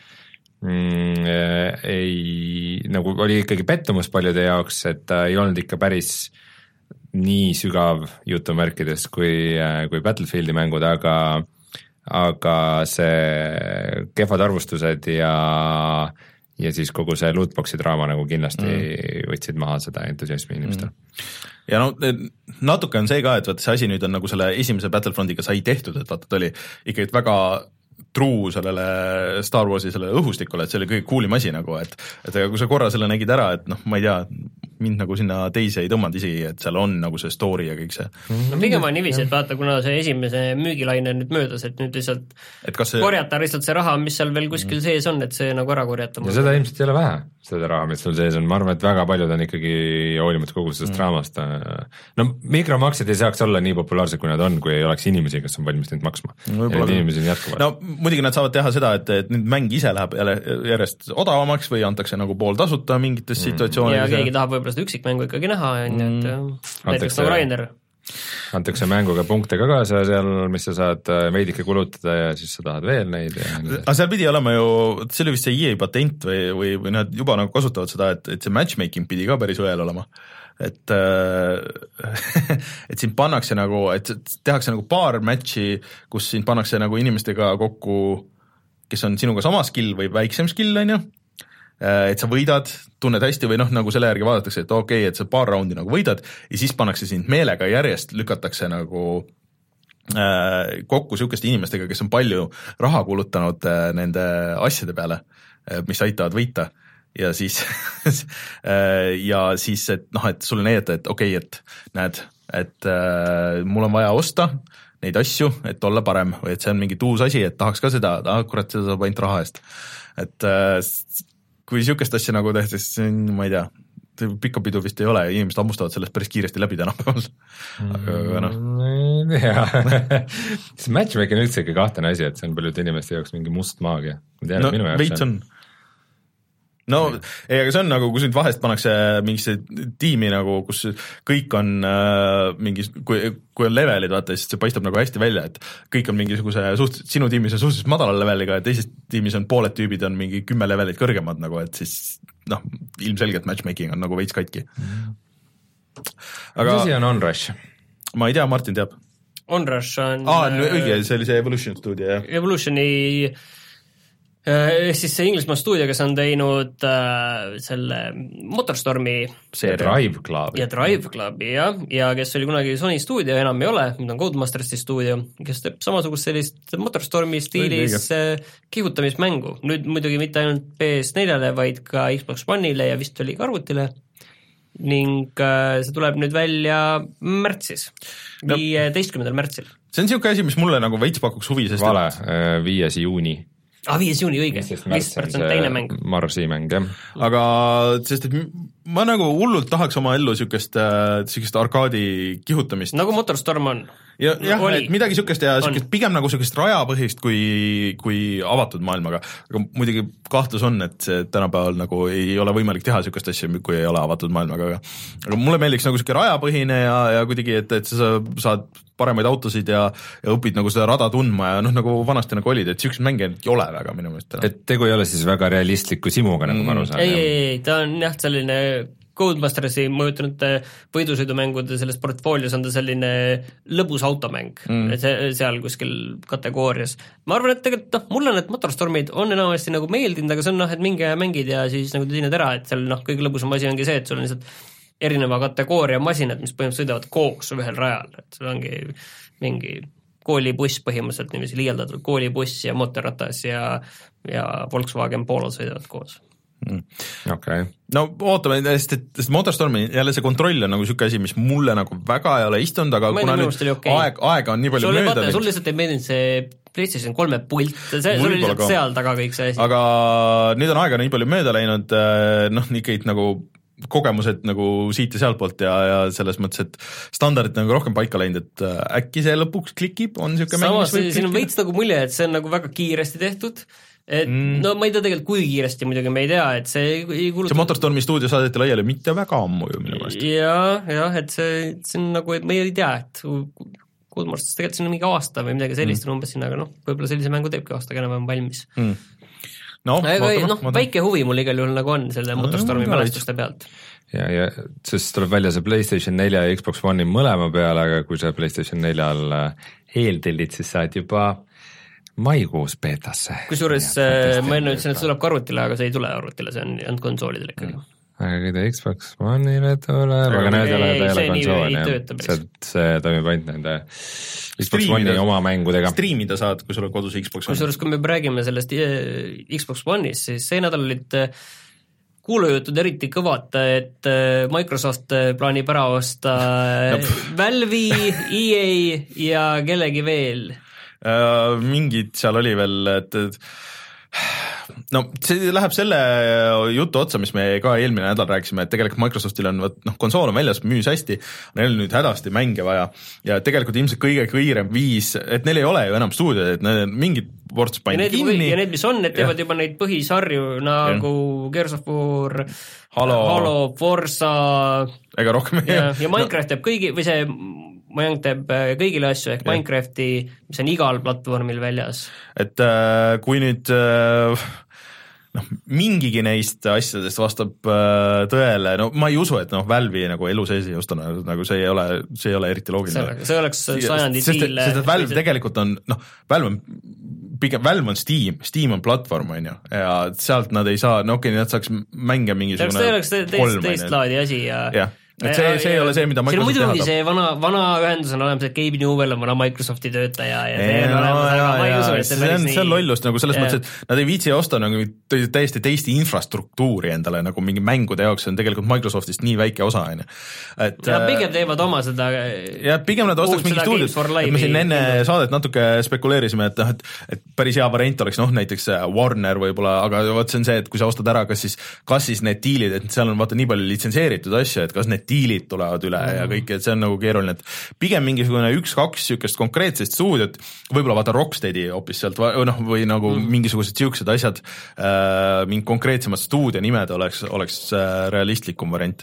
mm, ei, nagu oli ikkagi pettumus paljude jaoks, et ta ei olnud ikka päris nii sügav jutumärkides kui, kui Battlefieldi mängud, aga, aga see kehvad arvustused ja, ja siis kogu see lootboxi draama nagu kindlasti mm. võtsid maha seda entusiasmi inimestel. Mm. Ja no natuke on see ka, et vaata see asi nüüd on nagu selle esimese Battlefrontiga sai tehtud, et vaata ta oli ikkagi väga truu sellele Star Warsi sellele õhustikule, et see oli kõige coolim asi nagu, et et kui sa korra selle nägid ära, et noh, ma ei tea, mind nagu sinna teise ei tõmmanud isegi, et seal on nagu see story ja kõik see. No pigem on niiviisi, et vaata, kuna see esimese müügilaine nüüd möödas, et nüüd lihtsalt see... korjata lihtsalt see raha, mis seal veel kuskil sees on, et see nagu ära korjata. Ja seda ilmselt ei ole vähe, seda raha, mis seal sees on, ma arvan, et väga paljud on ikkagi hoolimata kogu sellest mm. draamast. No mikromaksed ei saaks olla nii populaarsed, kui nad on, kui ei oleks inimesi, kes on valmis neid maksma. No, ja inimesi on jätkuvalt. No muidugi nad saavad teha seda, et, et nüüd mäng ise läheb järjest odavamaks või antakse nagu pool tasuta mingites mm. situatsioonides. Ja keegi tahab võib-olla seda üksikmängu ikkagi näha, mm. et näiteks nagu Rainer. Antakse mänguga punkte ka kaasa seal, mis sa saad veidike kulutada ja siis sa tahad veel neid. Aga seal pidi olema ju, see oli vist see E A patent või, või, või nad juba nagu kasutavad seda, et, et see matchmaking pidi ka päris õel olema. Et, et siin pannakse nagu, et tehakse nagu paar matchi, kus siin pannakse nagu inimestega kokku, kes on sinuga sama skill või väiksem skill, on ju, et sa võidad, tunned hästi või noh, nagu selle järgi vaadatakse, et okei, okay, et sa paar raundi nagu võidad ja siis pannakse sind meelega järjest, lükatakse nagu äh, kokku sihukeste inimestega, kes on palju raha kulutanud äh, nende asjade peale, mis aitavad võita. Ja siis ja siis, et noh, et sulle näidata, et okei, okay, et näed, et äh, mul on vaja osta neid asju, et olla parem või et see on mingi uus asi, et tahaks ka seda, ah, kurat, seda saab ainult raha eest. Et äh, kui sihukest asja nagu tehti, siis ma ei tea, pikka pidu vist ei ole, inimesed hammustavad sellest päris kiiresti läbi tänapäeval. Aga noh. Jaa, see matchmaking on üldse ikka kahtene asi, et see on paljude inimeste jaoks mingi must maagia. No veits on. No ei, aga see on nagu, kus nüüd vahest pannakse mingisse tiimi nagu, kus kõik on äh, mingi, kui, kui on levelid, vaata, siis see paistab nagu hästi välja, et kõik on mingisuguse suht, sinu tiimis on suhteliselt madalal leveliga ja teises tiimis on pooled tüübid on mingi kümme levelit kõrgemad nagu, et siis noh, ilmselgelt matchmaking on nagu veits katki. Aga mis asi on Onrush? Ma ei tea, Martin teab. Onrush on... Aa, õige, see oli see Evolution stuudio, jah. Evolutioni... siis see Inglismaa stuudio, kes on teinud äh, selle Motorstormi see Drive Club ja Drive Clubi, jah, ja kes oli kunagi Sony stuudio, enam ei ole, nüüd on Codemastersi stuudio, kes teeb samasugust sellist Motorstormi stiilis äh, kihutamismängu, nüüd muidugi mitte ainult P S neljale, vaid ka Xbox One'ile ja vist oli ka arvutile ning äh, see tuleb nüüd välja märtsis, viieteistkümnendal märtsil. See on siuke asi, mis mulle nagu veits pakuks huvi, sest vale, viies juuni Ah, viies juuni, õige. viisteist on teine mäng. Marsi mäng, jah. Aga sest, et ma nagu hullult tahaks oma ellu sükest, sükest arkaadi kihutamist. Nagu Motorstorm on. Ja, jah, et midagi sükest ja sükest, pigem nagu sükest rajapõhist kui, kui avatud maailmaga. Aga muidugi kahtlus on, et see tänapäeval nagu ei ole võimalik teha sükest asja, kui ei ole avatud maailmaga. Aga mulle meeldiks nagu süke rajapõhine ja, ja kuidagi, et, et sa saad paremaid autosid ja, ja õpid nagu seda rada tundma ja noh, nagu vanasti nagu olid, et sükest mänge ei ole väga minu mõist. Et tegu ei ole siis väga realistliku simuga, nagu ma aru saan. Ei, ei, ei, ta on jah, selline Codemastersi mõjutanute võidusõidumängude selles portfoolios on ta selline lõbus automäng mm. see, seal kuskil kategoorias. Ma arvan, et tegelikult noh, mulle need Motorstormid on enamasti nagu meeldinud, aga see on noh, et minge mängid ja siis nagu tõined ära, et seal noh, kõige lõbusam asi ongi see, et sul on lihtsalt erineva kategooria masinad, mis põhimõtteliselt sõidavad koos ühel rajal, et sul ongi mingi koolibuss põhimõtteliselt, niiviisi liialdatud koolibuss ja mootorratas ja, ja Volkswagen Polo sõidavad koos. Mm. Okay. No ootame, sest, sest Motorstormi jälle see kontroll on nagu siuke asi, mis mulle nagu väga ei ole istunud, aga ma kuna nüüd okay. aeg, aega on nii palju sul mööda. Sul lihtsalt ei meeldinud see PlayStation kolme pult, see, see oli lihtsalt seal taga kõik see asi. Aga nüüd on aega nii palju mööda läinud, noh, ikka nagu kogemused nagu siit ja sealt poolt ja, ja selles mõttes, et standardid nagu rohkem paika läinud, et äkki see lõpuks klikib, on niisugune mäng, mis võib siin on veits nagu mulje, et see on nagu väga kiiresti tehtud, et mm. no ma ei tea tegelikult, kui kiiresti muidugi me ei tea, et see ei kuuluta... See Motorstormi stuudio saadeti laiali mitte väga ammu ju minu meelest. Jah, jah, et see, see on nagu, et me ei tea, et Codemasters tegelikult siin on mingi aasta või midagi sellist mm. umbes sinna, aga noh, võib-olla sellise mängu teebki aastaga enam valmis. Mm. No, aga no, väike huvi mul igal juhul nagu on selle no, Motorstormi no, mälestuste pealt. Ja, ja siis tuleb välja see PlayStation neli ja Xbox One'i mõlema peale, aga kui see PlayStation neljal eeltellid, siis saad juba maikuus beetasse. Kusjuures ma enne ütlesin, et see tuleb ka arvutile, aga see ei tule arvutile, see on ainult konsoolidel ikkagi. Mm. Aga kui ta Xbox One'ile tuleb, aga need ei ole ta ei ole konsool, see, see toimib ainult nende Xbox One'i oma mängudega. Streamida saad, kui sul on kodus Xbox One. Kusjuures, kui me räägime sellest Xbox One'ist, siis see nädal olid kuulujutud eriti kõvad, et Microsoft plaanib ära osta Valve'i, E A ja kellegi veel. Mingid seal oli veel, et no see läheb selle jutu otsa, mis me ka eelmine nädal rääkisime, et tegelikult Microsoftil on noh, konsool on väljas, müüs hästi, neil on nüüd hädasti mänge vaja ja tegelikult ilmselt kõige kõirem viis, et neil ei ole ju enam stuudiod, et need mingid ports pandi kinni. Ja need, mis on, need teevad ja. juba neid põhisarju nagu ja. Gears of War, Halo, Halo Forza ega rohkem ja, ja Minecraft teeb kõigi, või see Mojang teeb kõigile asju, ehk ja. Minecrafti, mis on igal platvormil väljas. Et äh, kui nüüd äh, noh, mingigi neist asjadest vastab äh, tõele, no ma ei usu, et noh, Valve'i nagu elu sees ei osta, nagu see ei ole, see ei ole eriti loogiline. See oleks sajandi tiil. Sest et Valve tegelikult on, noh, Valve on pigem, Valve on Steam, Steam on platvorm, on ju, ja sealt nad ei saa, no okei, nad saaks mänge mingisugune see oleks teist, teist laadi asi ja, ja. Et see, see ei ole see, mida Microsoft teha tahab. See vana, vana ühendus on olemas, et Gabe Newell on vana Microsofti töötaja ja see on olemas, aga ma ei usu, et see on see on lollust nagu selles mõttes, et nad ei viitsi osta nagu täiesti teist infrastruktuuri endale nagu mingi mängude jaoks, see on tegelikult Microsoftist nii väike osa, on ju. Ja pigem teevad oma seda ja pigem nad ostaks mingi stuudios, et me siin enne saadet natuke spekuleerisime, et, et, et päris hea variant oleks noh, näiteks Warner võib-olla, aga võt see on see, et kui sa ostad ära, kas siis, kas siis need diilid, et seal on vaata nii palju litsenseeritud asju, et kas need diilid tulevad üle mm. ja kõik, et see on nagu keeruline, et pigem mingisugune üks-kaks sükest konkreetsest stuudiot, võib-olla vaata Rocksteadi hoopis sealt noh, või nagu mm. mingisugused siuksed asjad, äh, mingi konkreetsemad stuudio nimed oleks, oleks äh, realistlikum variant.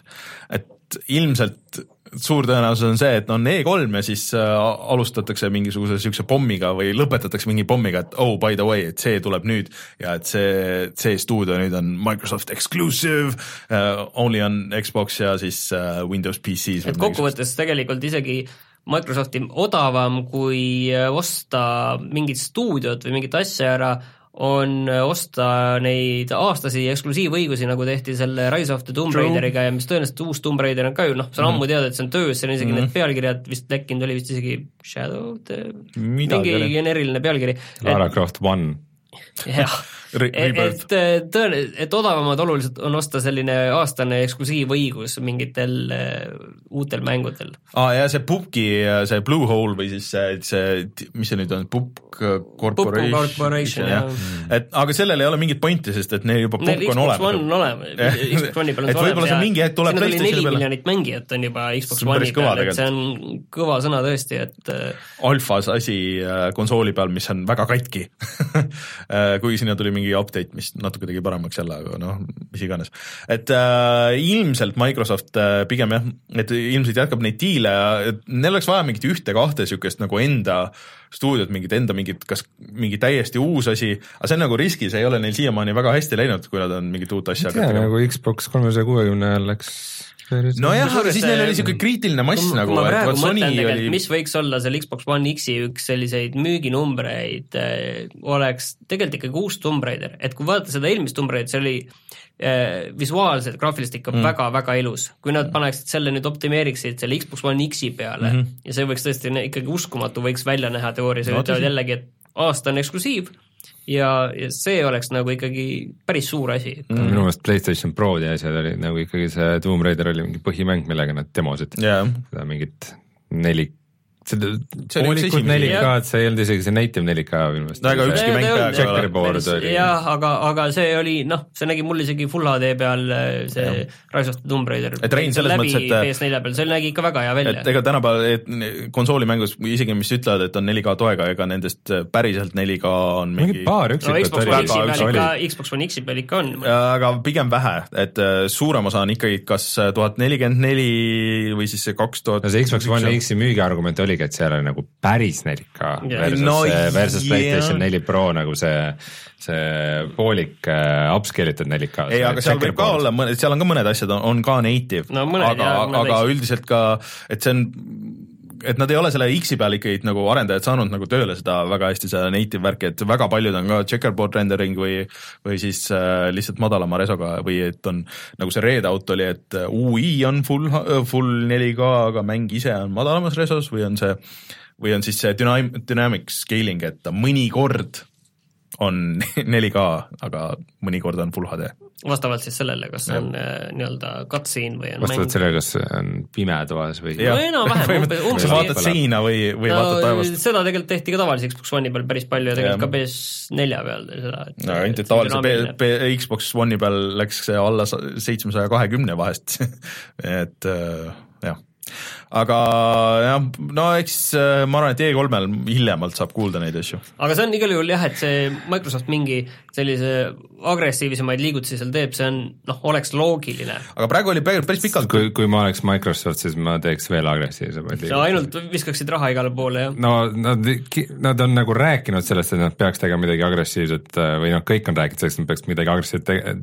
Et ilmselt suur tõenäosus on see, et on E kolm ja siis äh, alustatakse mingisuguse siukse pommiga või lõpetatakse mingi pommiga, et oh, by the way, et see tuleb nüüd ja et see, see stuudio nüüd on Microsoft exclusive, uh, only on Xbox ja siis uh, Windows P C's. Et kokkuvõttes tegelikult isegi Microsofti odavam, kui osta mingit stuudiot või mingit asja ära, on osta neid aastasi eksklusiivõigusi, nagu tehti selle Rise of the Tomb Raideriga ja mis tõenäoliselt uus Tomb Raider on ka ju, noh, see on ammu teada, et see on töös, see on isegi mm. need pealkirjad vist lekkinud, oli vist isegi Shadow, mingi geneeriline pealkiri. Lara Croft One. Jah. et, et, tõen, et odavamad oluliselt on osta selline aastane eksklusiivõigus mingitel uh, uutel mängudel. Ah, ja see Pupki, see Blue Hole või siis see, see mis see nüüd on, Pupk Corporation, Corporation ja. Et, aga sellel ei ole mingit pointi, sest et neil juba Pupk on olemas. Xbox One on olemas, Xbox One'i peal on et võib-olla see mingi hetk tuleb PlayStationi peale. neli miljonit mängijat on juba Xbox One'i peal, et see on kõva sõna tõesti, et alfas asi konsooli peal, mis on väga katki kui sinna tuli mingi update, mis natuke tegi paremaks jälle, aga noh, mis iganes. Et äh, ilmselt Microsoft äh, pigem jah, et ilmselt jätkab neid diile ja neil oleks vaja mingit ühte-kahte sükest nagu enda stuudiot, mingit enda mingit, kas mingi täiesti uus asi, aga see on nagu riski, see ei ole neil siiamaani väga hästi läinud, kui nad on mingit uut asja. Tea, nagu Xbox kolmesaja kuuekümne läks no jah, aga siis neil oli siuke kriitiline mass kui nagu, ma praegu mõtlen tegelikult, oli... mis võiks olla seal Xbox One X-i üks selliseid müüginumbreid, oleks tegelikult ikkagi uus Tomb Raider, et kui vaadata seda eelmist Tomb Raider, see oli eh, visuaalselt, graafiliselt ikka mm. väga-väga ilus, kui nad paneksid selle nüüd optimeeriksid selle Xbox One X-i peale mm -hmm. ja see võiks tõesti ikkagi uskumatu võiks välja näha teoorias ja no, ütlevad jällegi, et aasta on eksklusiiv ja, ja see oleks nagu ikkagi päris suur asi. Mm. Minu meelest PlayStation Pro ja asjad oli nagu ikkagi see Tomb Raider oli mingi põhimäng, millega nad demosid yeah. seda mingit neli seda poolikud neli K-d, see ei olnud isegi see native neli K minu meelest. no ega ükski mäng peaaegu oli. jah, aga, aga see oli, noh, see nägi mul isegi Full H D peal see Rise of the Tomb Raider. Et Rein selles mõttes, et P S neli peal, see nägi ikka väga hea välja. Et ega tänapäeval konsoolimängus isegi mis ütlevad, et on neli K toega, ega nendest päriselt neli K on mingi... paar üksikut no, oli. Xbox One X-i peal ikka on. Aga pigem vähe, et suurem osa on ikkagi kas tuhat nelikümmend neli või siis see kaks tuhat... No see Xbox One X-i müügiargument oli et seal on nagu päris neli K versus, no, versus PlayStation neli Pro nagu see, see poolik uh, upscale'itud neli K. ei, aga seal võib ka olla, seal on ka mõned asjad, on, on ka native, no, mõned, aga, jah, aga üldiselt ka, et see on, et nad ei ole selle X-i peal ikkagi nagu arendajad saanud nagu tööle seda väga hästi, seda native värki, et väga paljud on ka checkerboard rendering või, või siis äh, lihtsalt madalama resoga või et on nagu see readout oli, et U I on full, full neli K, aga mäng ise on madalamas resos või on see või on siis see dynam- dynamic scaling, et mõnikord on neli K, aga mõnikord on full H D. Vastavalt siis sellele, kas on äh, nii-öelda cutscene või on vastavalt mäng... sellele, kas on pime toas või... no enam-vähem, umbes... Sa vaatad seina või, või no, vaatad taevast? Seda tegelikult tehti ka tavalise Xbox One'i peal päris palju ja tegelikult ja. Ka P S nelja peal seda. Et, no ainult, et tavalise P- P- Xbox One'i peal läks see alla seitsmesaja kahekümne vahest et äh, jah. Aga jah, no eks ma arvan, et E kolmel hiljemalt saab kuulda neid asju. Aga see on igal juhul jah, et see Microsoft mingi sellise agressiivisemaid liigutusi seal teeb, see on, noh, oleks loogiline. Aga praegu oli päris pikalt. Kui, kui ma oleks Microsoft, siis ma teeks veel agressiivsemaid liigutusi. No ainult viskaksid raha igale poole, jah. No nad, nad on nagu rääkinud sellest, et nad peaks tegema midagi agressiivset või noh, kõik on rääkinud sellest, et nad peaks midagi agressiivset tegema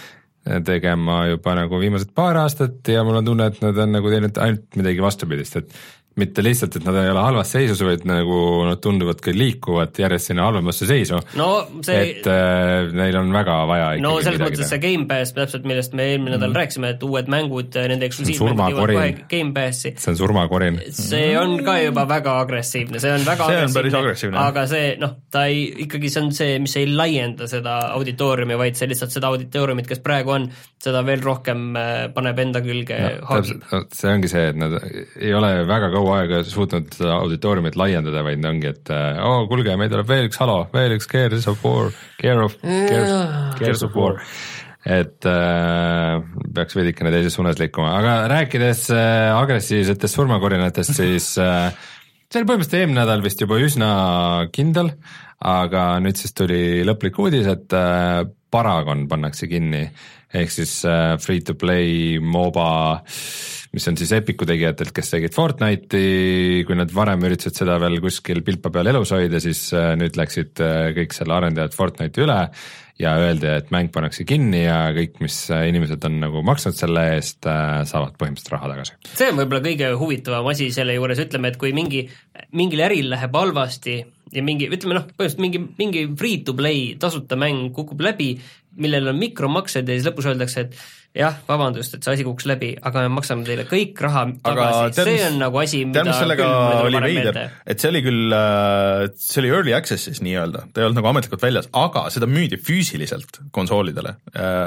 tegema juba nagu viimased paar aastat ja mul on tunne, et nad on nagu teinud ainult midagi vastupidist, et mitte lihtsalt, et nad ei ole halvas seisus, vaid nagu nad tunduvad küll liikuvad järjest sinna halvemasse seisu. No see... Et äh, neil on väga vaja ikkagi no selles mõttes see Game Pass, täpselt millest me eelmine nädal mm. rääkisime, et uued mängud, nende eksklusiivmängud jõuavad kohe Game Passi. See on surmakorin. See on ka juba väga agressiivne, see on väga see agressiivne, on päris agressiivne. Aga see, noh, ta ei, ikkagi see on see, mis ei laienda seda auditooriumi, vaid see lihtsalt seda auditooriumit, kes praegu on, seda veel rohkem paneb enda külge hagi. See ongi see, et nad ei ole väga kaua aega suutnud seda auditooriumit laiendada, vaid ongi, et oh, kulge, meil tuleb veel üks Halo, veel üks Gears of War, Gears of, Gears, Gears of War, et äh, peaks veidikene teises suunas liikuma, aga rääkides äh, agressiivsetest surmakorinatest, siis äh, see oli põhimõtteliselt eelmine nädal vist juba üsna kindel, aga nüüd siis tuli lõplik uudis, et äh, Paragon pannakse kinni, ehk siis äh, free-to-play MOBA, mis on siis Epicu tegijatelt, kes tegid Fortnite'i, kui nad varem üritasid seda veel kuskil pilpa peal elus hoida, siis äh, nüüd läksid äh, kõik selle arendajad Fortnite'i üle ja öeldi, et mäng pannakse kinni ja kõik, mis inimesed on nagu maksnud selle eest, äh, saavad põhimõtteliselt raha tagasi. See on võib-olla kõige huvitavam asi selle juures, ütleme, et kui mingi, mingil äril läheb halvasti ja mingi, ütleme noh, põhimõtteliselt mingi, mingi free-to-play tasuta mäng kukub läbi, millel on mikromaksed ja siis lõpus öeldakse, et jah, vabandust, et see asi kuks läbi, aga me maksame teile kõik raha tagasi, see on nagu asi, mida sellega oli veider, et see oli küll, see oli early access'is nii-öelda, ta ei olnud nagu ametlikult väljas, aga seda müüdi füüsiliselt konsoolidele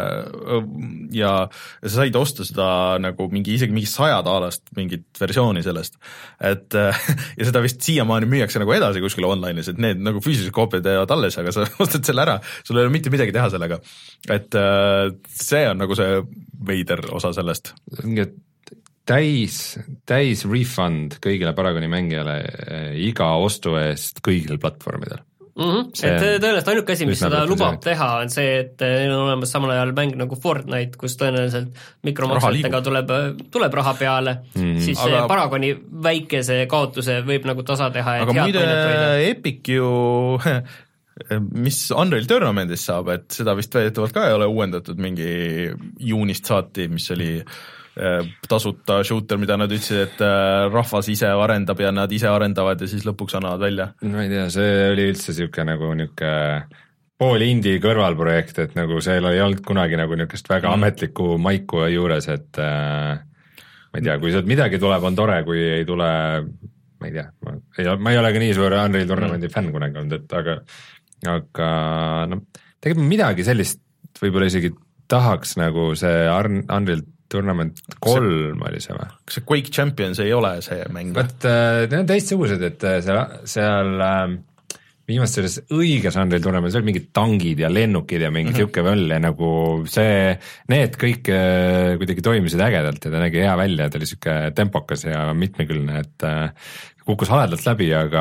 ja sa said osta seda nagu mingi, isegi mingi saja taalast mingit versiooni sellest, et ja seda vist siiamaani müüakse nagu edasi kuskil online'is, et need nagu füüsilised koopiad jäävad alles, aga sa ostad selle ära, sul ei ole mitte midagi teha sellega, et see on nagu see veider osa sellest. Täis, täis refund kõigile Paragoni mängijale iga ostu eest kõigil platvormidel. Mm-hmm. Et tõenäoliselt ainuke asi, mis seda lubab teha, on see, et neil on olemas samal ajal mäng nagu Fortnite, kus tõenäoliselt mikromaksetega tuleb, tuleb raha peale, mm-hmm. siis aga... Paragoni väikese kaotuse võib nagu tasa teha. Aga muide Epic ju... mis Unreal Tournament'is saab, et seda vist väidetavalt ka ei ole uuendatud mingi juunist saati, mis oli tasuta shooter, mida nad ütlesid, et rahvas ise arendab ja nad ise arendavad ja siis lõpuks annavad välja. No ei tea, see oli üldse siuke nagu niuke pool indie kõrvalprojekt, et nagu see ei olnud kunagi nagu niukest väga mm. ametlikku maiku juures, et äh, ma ei tea, kui sealt midagi tuleb, on tore, kui ei tule, ma ei tea, ma ei, ma ei ole ka nii suur Unreal Tournamenti mm. fänn kunagi olnud, et aga aga no tegelikult midagi sellist võib-olla isegi tahaks nagu see Unreal Tournament kolm oli see või? Kas see Quake Champions ei ole see mäng? Vaat need on teistsugused, et seal, seal viimast selles õiges Unreal Tournament, see oli mingid tangid ja lennukid ja mingi mm -hmm. siuke veel ja nagu see, need kõik kuidagi toimisid ägedalt ja ta nägi hea välja, ta oli siuke tempokas ja mitmekülgne, et kukkus haledalt läbi, aga,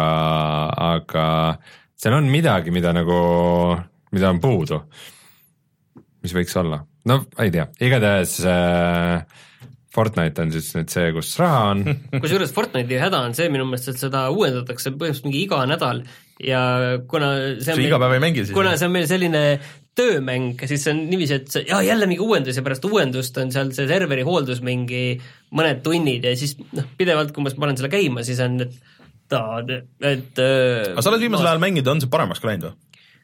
aga seal on midagi, mida nagu, mida on puudu, mis võiks olla. No ei tea, igatahes äh, Fortnite on siis nüüd see, kus raha on. Kusjuures Fortnite'i häda on see minu meelest, et seda uuendatakse põhimõtteliselt mingi iga nädal ja kuna see on, see iga päev ei mängi siis. Kuna see on meil selline töömäng, siis see on niiviisi, et see, jah, jälle mingi uuendus ja pärast uuendust on seal see serveri hooldus mingi mõned tunnid ja siis noh, pidevalt, kui ma panen selle käima, siis on, et ta, et aga sa oled viimasel ajal mängida, on see paremaks ka läinud või?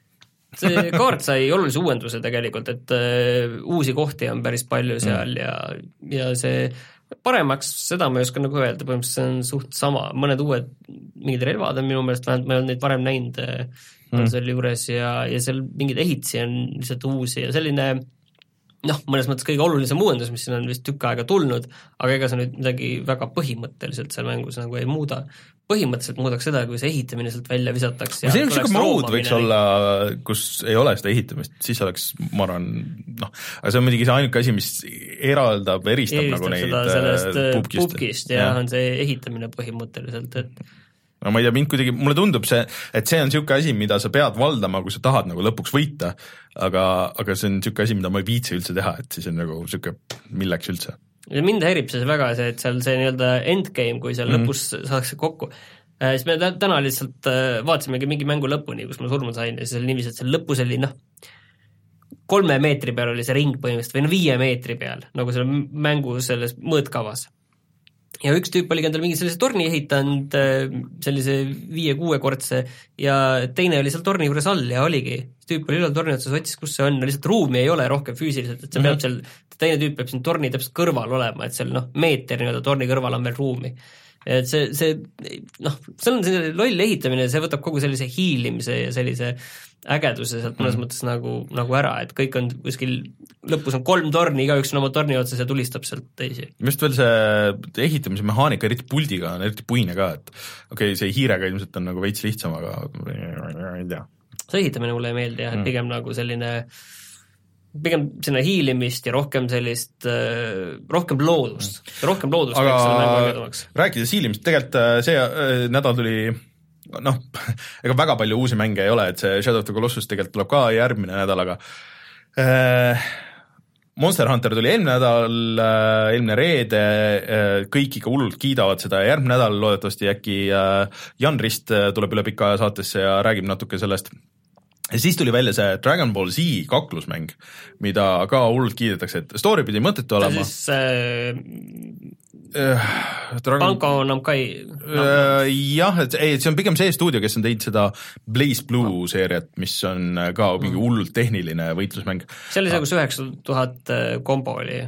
See kaart sai olulise uuenduse tegelikult, et uh, uusi kohti on päris palju seal mm. ja, ja see paremaks, seda ma ei oska nagu öelda, põhimõtteliselt see on suht sama, mõned uued mingid relvad on minu meelest, vähemalt ma ei olnud neid varem näinud mm. seal juures ja, ja seal mingid ehitisi on lihtsalt uusi ja selline noh, mõnes mõttes kõige olulisem uuendus, mis siin on vist tükk aega tulnud, aga ega see nüüd midagi väga põhimõtteliselt seal mängus nagu ei muuda. Põhimõtteliselt muudaks seda, kui see ehitamine sealt välja visataks. See on niisugune mood võiks olla, kus ei ole seda ehitamist, siis oleks, ma arvan, noh, aga see on muidugi see ainuke asi, mis eraldab, eristab, eristab nagu neid sellest pubkist, pubkist ja, ja on see ehitamine põhimõtteliselt, et no ma ei tea, mind kuidagi, mulle tundub see, et see on niisugune asi, mida sa pead valdama, kui sa tahad nagu lõpuks võita, aga, aga see on niisugune asi, mida ma ei viitsi üldse teha, et siis on nagu niisugune, milleks üldse. Ja mind häirib see väga see, et seal see nii-öelda endgame, kui seal mm-hmm. lõpus saaks kokku, siis me täna lihtsalt vaatasimegi mingi mängu lõpuni, kus ma surma sain ja siis oli niiviisi, et seal lõpus oli noh, kolme meetri peal oli see ring põhimõtteliselt või no viie meetri peal, nagu selle mängu selles mõõtkavas. Ja üks tüüp oligi endale mingi sellise torni ehitanud, sellise viie-kuuekordse ja teine oli seal torni juures all ja oligi. Tüüp oli üle torni otsas, otsis, kus see on, no lihtsalt ruumi ei ole rohkem füüsiliselt, et see mm-hmm. peab seal, teine tüüp peab siin torni täpselt kõrval olema, et seal noh, meeter nii-öelda torni kõrval on veel ruumi. Et see, see noh, see on see loll ehitamine, see võtab kogu sellise hiilimise ja sellise ägeduse sealt mõnes mm. mõttes nagu, nagu ära, et kõik on kuskil, lõpus on kolm torni, igaüks on oma torni otsas ja tulistab sealt teisi. Just veel see ehitamise mehaanika eriti puldiga on eriti puine ka, et okei okay,, see hiirega ilmselt on nagu veits lihtsam, aga ei tea. See ehitamine mulle ei meeldi jah, et pigem mm. nagu selline pigem sinna hiilimist ja rohkem sellist, rohkem loodust, rohkem loodust. Aga rääkides hiilimist, tegelikult see nädal tuli, noh, ega väga palju uusi mänge ei ole, et see Shadow of the Colossus tegelikult tuleb ka järgmine nädal, aga äh, Monster Hunter tuli eelmine nädal, äh, eelmine reede, äh, kõik ikka hullult kiidavad seda ja järgmine nädal loodetavasti äkki äh, Jan Rist tuleb üle pika aja saatesse ja räägib natuke sellest. Ja siis tuli välja see Dragon Ball Z kaklusmäng, mida ka hullult kiidetakse, et story pidi mõttetu olema. Siis äh, Dragon... Banco Namkai uh, jah, et ei, see on pigem see stuudio, kes on teinud seda Blaze Blue seeriat, mis on ka mingi hullult tehniline võitlusmäng. See oli see, kus üheksa tuhat kombo oli?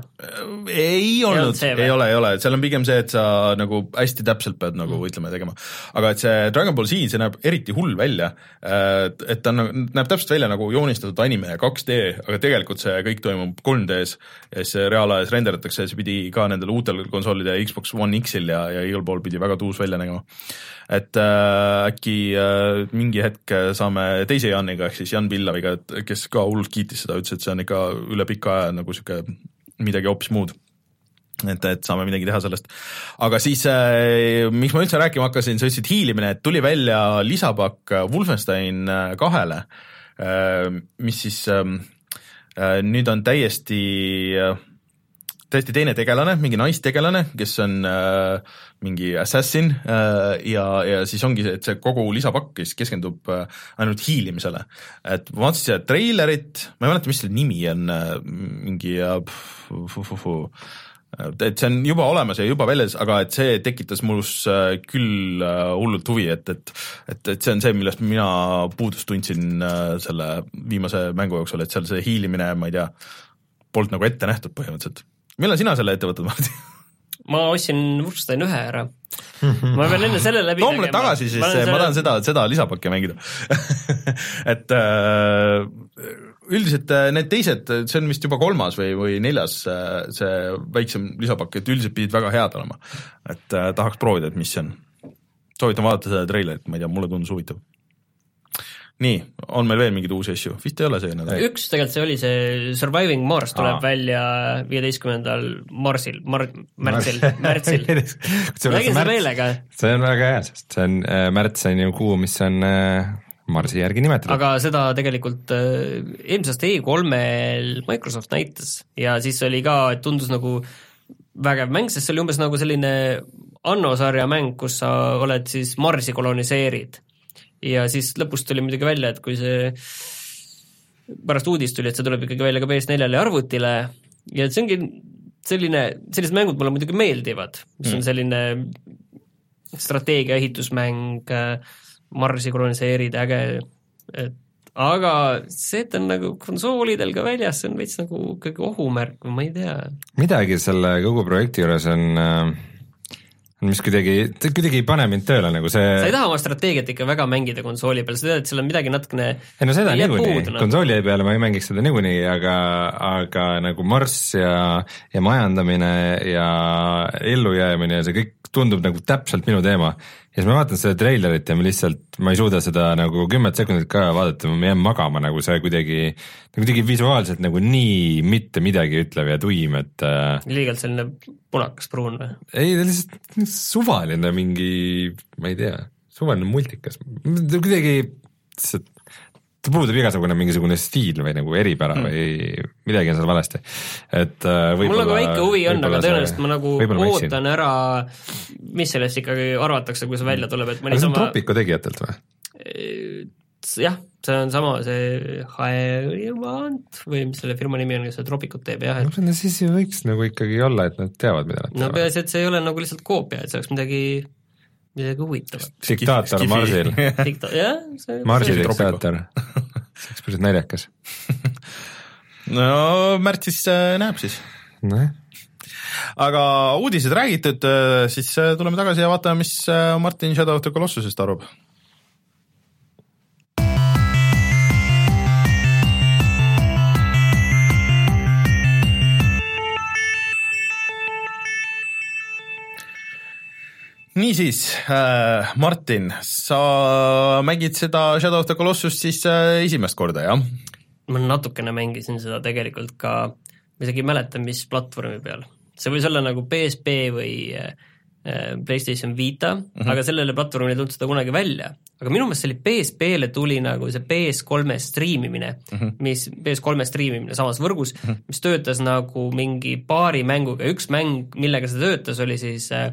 Ei olnud, ei ole, ei ole, seal on pigem see, et sa nagu hästi täpselt pead nagu võitlema ja tegema. Aga et see Dragon Ball Z, see näeb eriti hull välja, et ta näeb täpselt välja nagu joonistatud anime kaks D, aga tegelikult see kõik toimub kolm D-s ja siis reaalajas renderatakse ja see pidi ka nendel uutel konsoolide Xbox One X-il ja, ja igal pool pidi väga tuus välja nägema. Et äh, äkki äh, mingi hetk saame teise Janiga, ehk siis Jan Pillaviga, kes ka hullult kiitis seda, ütles, et see on ikka üle pika aja nagu siuke midagi hoopis muud. Et, et saame midagi teha sellest. Aga siis, äh, miks ma üldse rääkima hakkasin, sa ütlesid hiilimine, et tuli välja lisapakk Wolfenstein kahele, äh, mis siis äh, nüüd on täiesti... Äh, täiesti teine tegelane, mingi naistegelane, kes on äh, mingi assassin äh, ja, ja siis ongi see, et see kogu lisapakk keskendub äh, ainult hiilimisele. Et ma vaatasin seda treilerit, ma ei mäleta, mis selle nimi on, äh, mingi äh, pff, pff, pff, et see on juba olemas ja juba väljas, aga et see tekitas mulus äh, küll äh, hullult huvi, et, et, et, et see on see, millest mina puudust tundsin äh, selle viimase mängu jooksul, et seal see hiilimine, ma ei tea, polnud nagu ette nähtud põhimõtteliselt. Millal sina selle ette võtad, Martin? Ma ostsin Wolfenstein ühe ära. Ma pean enne selle läbi Toomle tagasi siis, ma, ma tahan seda, seda lisapakki mängida. et äh, üldiselt need teised, see on vist juba kolmas või, või neljas see väiksem lisapakk, et üldiselt pidid väga head olema. Et äh, tahaks proovida, et mis see on. Soovitan vaadata seda treilerit, ma ei tea, mulle tundus huvitav. Nii, on meil veel mingid uusi asju? Vist ei ole see nädal. Üks tegelikult see oli see Surviving Mars tuleb Aa. välja viieteistkümnendal Marsil, mar- märtsil, märtsil. Nägin seda meelega. See on väga hea, sest see on äh, märts on ju kuu, mis on äh, Marsi järgi nimetatud. Aga seda tegelikult äh, eelmisest E kolmel Microsoft näitas ja siis oli ka, et tundus nagu vägev mäng, sest see oli umbes nagu selline Anno-sarja mäng, kus sa oled siis Marsi koloniseerid. Ja siis lõpust tuli midagi välja, et kui see pärast uudist tuli, et see tuleb ikkagi välja ka P S neljale ja arvutile ja see ongi selline, sellised mängud mulle muidugi meeldivad, mis on selline strateegia ehitusmäng, Marsi koloniseerid, äge, et aga see, et on nagu konsoolidel ka väljas, see on veits nagu kõige ohumärk, ma ei tea. Midagi selle kogu projekti juures on äh... mis kuidagi, kuidagi ei pane mind tööle nagu see sa ei taha oma strateegiat ikka väga mängida konsooli peal, sa tead, et seal on midagi natukene ei no seda niikuinii, konsooli peale ma ei mängiks seda niikuinii, aga, aga nagu Marss ja, ja majandamine ja ellujäämine ja see kõik tundub nagu täpselt minu teema. Ja siis ma vaatan seda treilerit ja ma lihtsalt, ma ei suuda seda nagu kümmet sekundit ka vaadata, ma jään magama nagu see kuidagi, kuidagi visuaalselt nagu nii mitte midagi ütlev ja tuim, et liigalt selline punakas pruun või? Ei, ta lihtsalt suvaline mingi, ma ei tea, suvaline multikas, kuidagi ta puudub igasugune mingisugune stiil või nagu eripära hmm. või midagi on seal valesti. Et mul nagu väike huvi on, aga tõenäoliselt ma nagu ootan ära, mis sellest ikkagi arvatakse, kui see välja tuleb. Et aga see on sama... Tropico tegijatelt või? Jah, see on sama see Haemant või mis selle firma nimi on, kes see Tropicot teeb. Jah, et... no siis võiks nagu ikkagi olla, et nad teavad, mida nad teavad. No peaasi, et see ei ole nagu lihtsalt koopia, et see oleks midagi midagi huvitavat. Diktaator Marsil. Dikta- jah, see Marsi diktaator. See oleks päris naljakas. No märtsis näeb siis. No. Aga uudised räägitud, siis tuleme tagasi ja vaatame, mis Martin Shadow of the Colossusest arvab. Niisiis, äh, Martin, sa mängid seda Shadow of the Colossus siis äh, esimest korda, jah? Ma natukene mängisin seda tegelikult ka, ma isegi mäletan, mis platvormi peal. See võis olla nagu P S P või äh, PlayStation Vita, mm-hmm. aga sellele platvormile ei tulnud seda kunagi välja. Aga minu meelest see oli P S P-le tuli nagu see P S kolme striimimine, mm-hmm. mis P S kolme striimimine samas võrgus, mm-hmm. mis töötas nagu mingi paari mänguga. Üks mäng, millega see töötas, oli siis äh,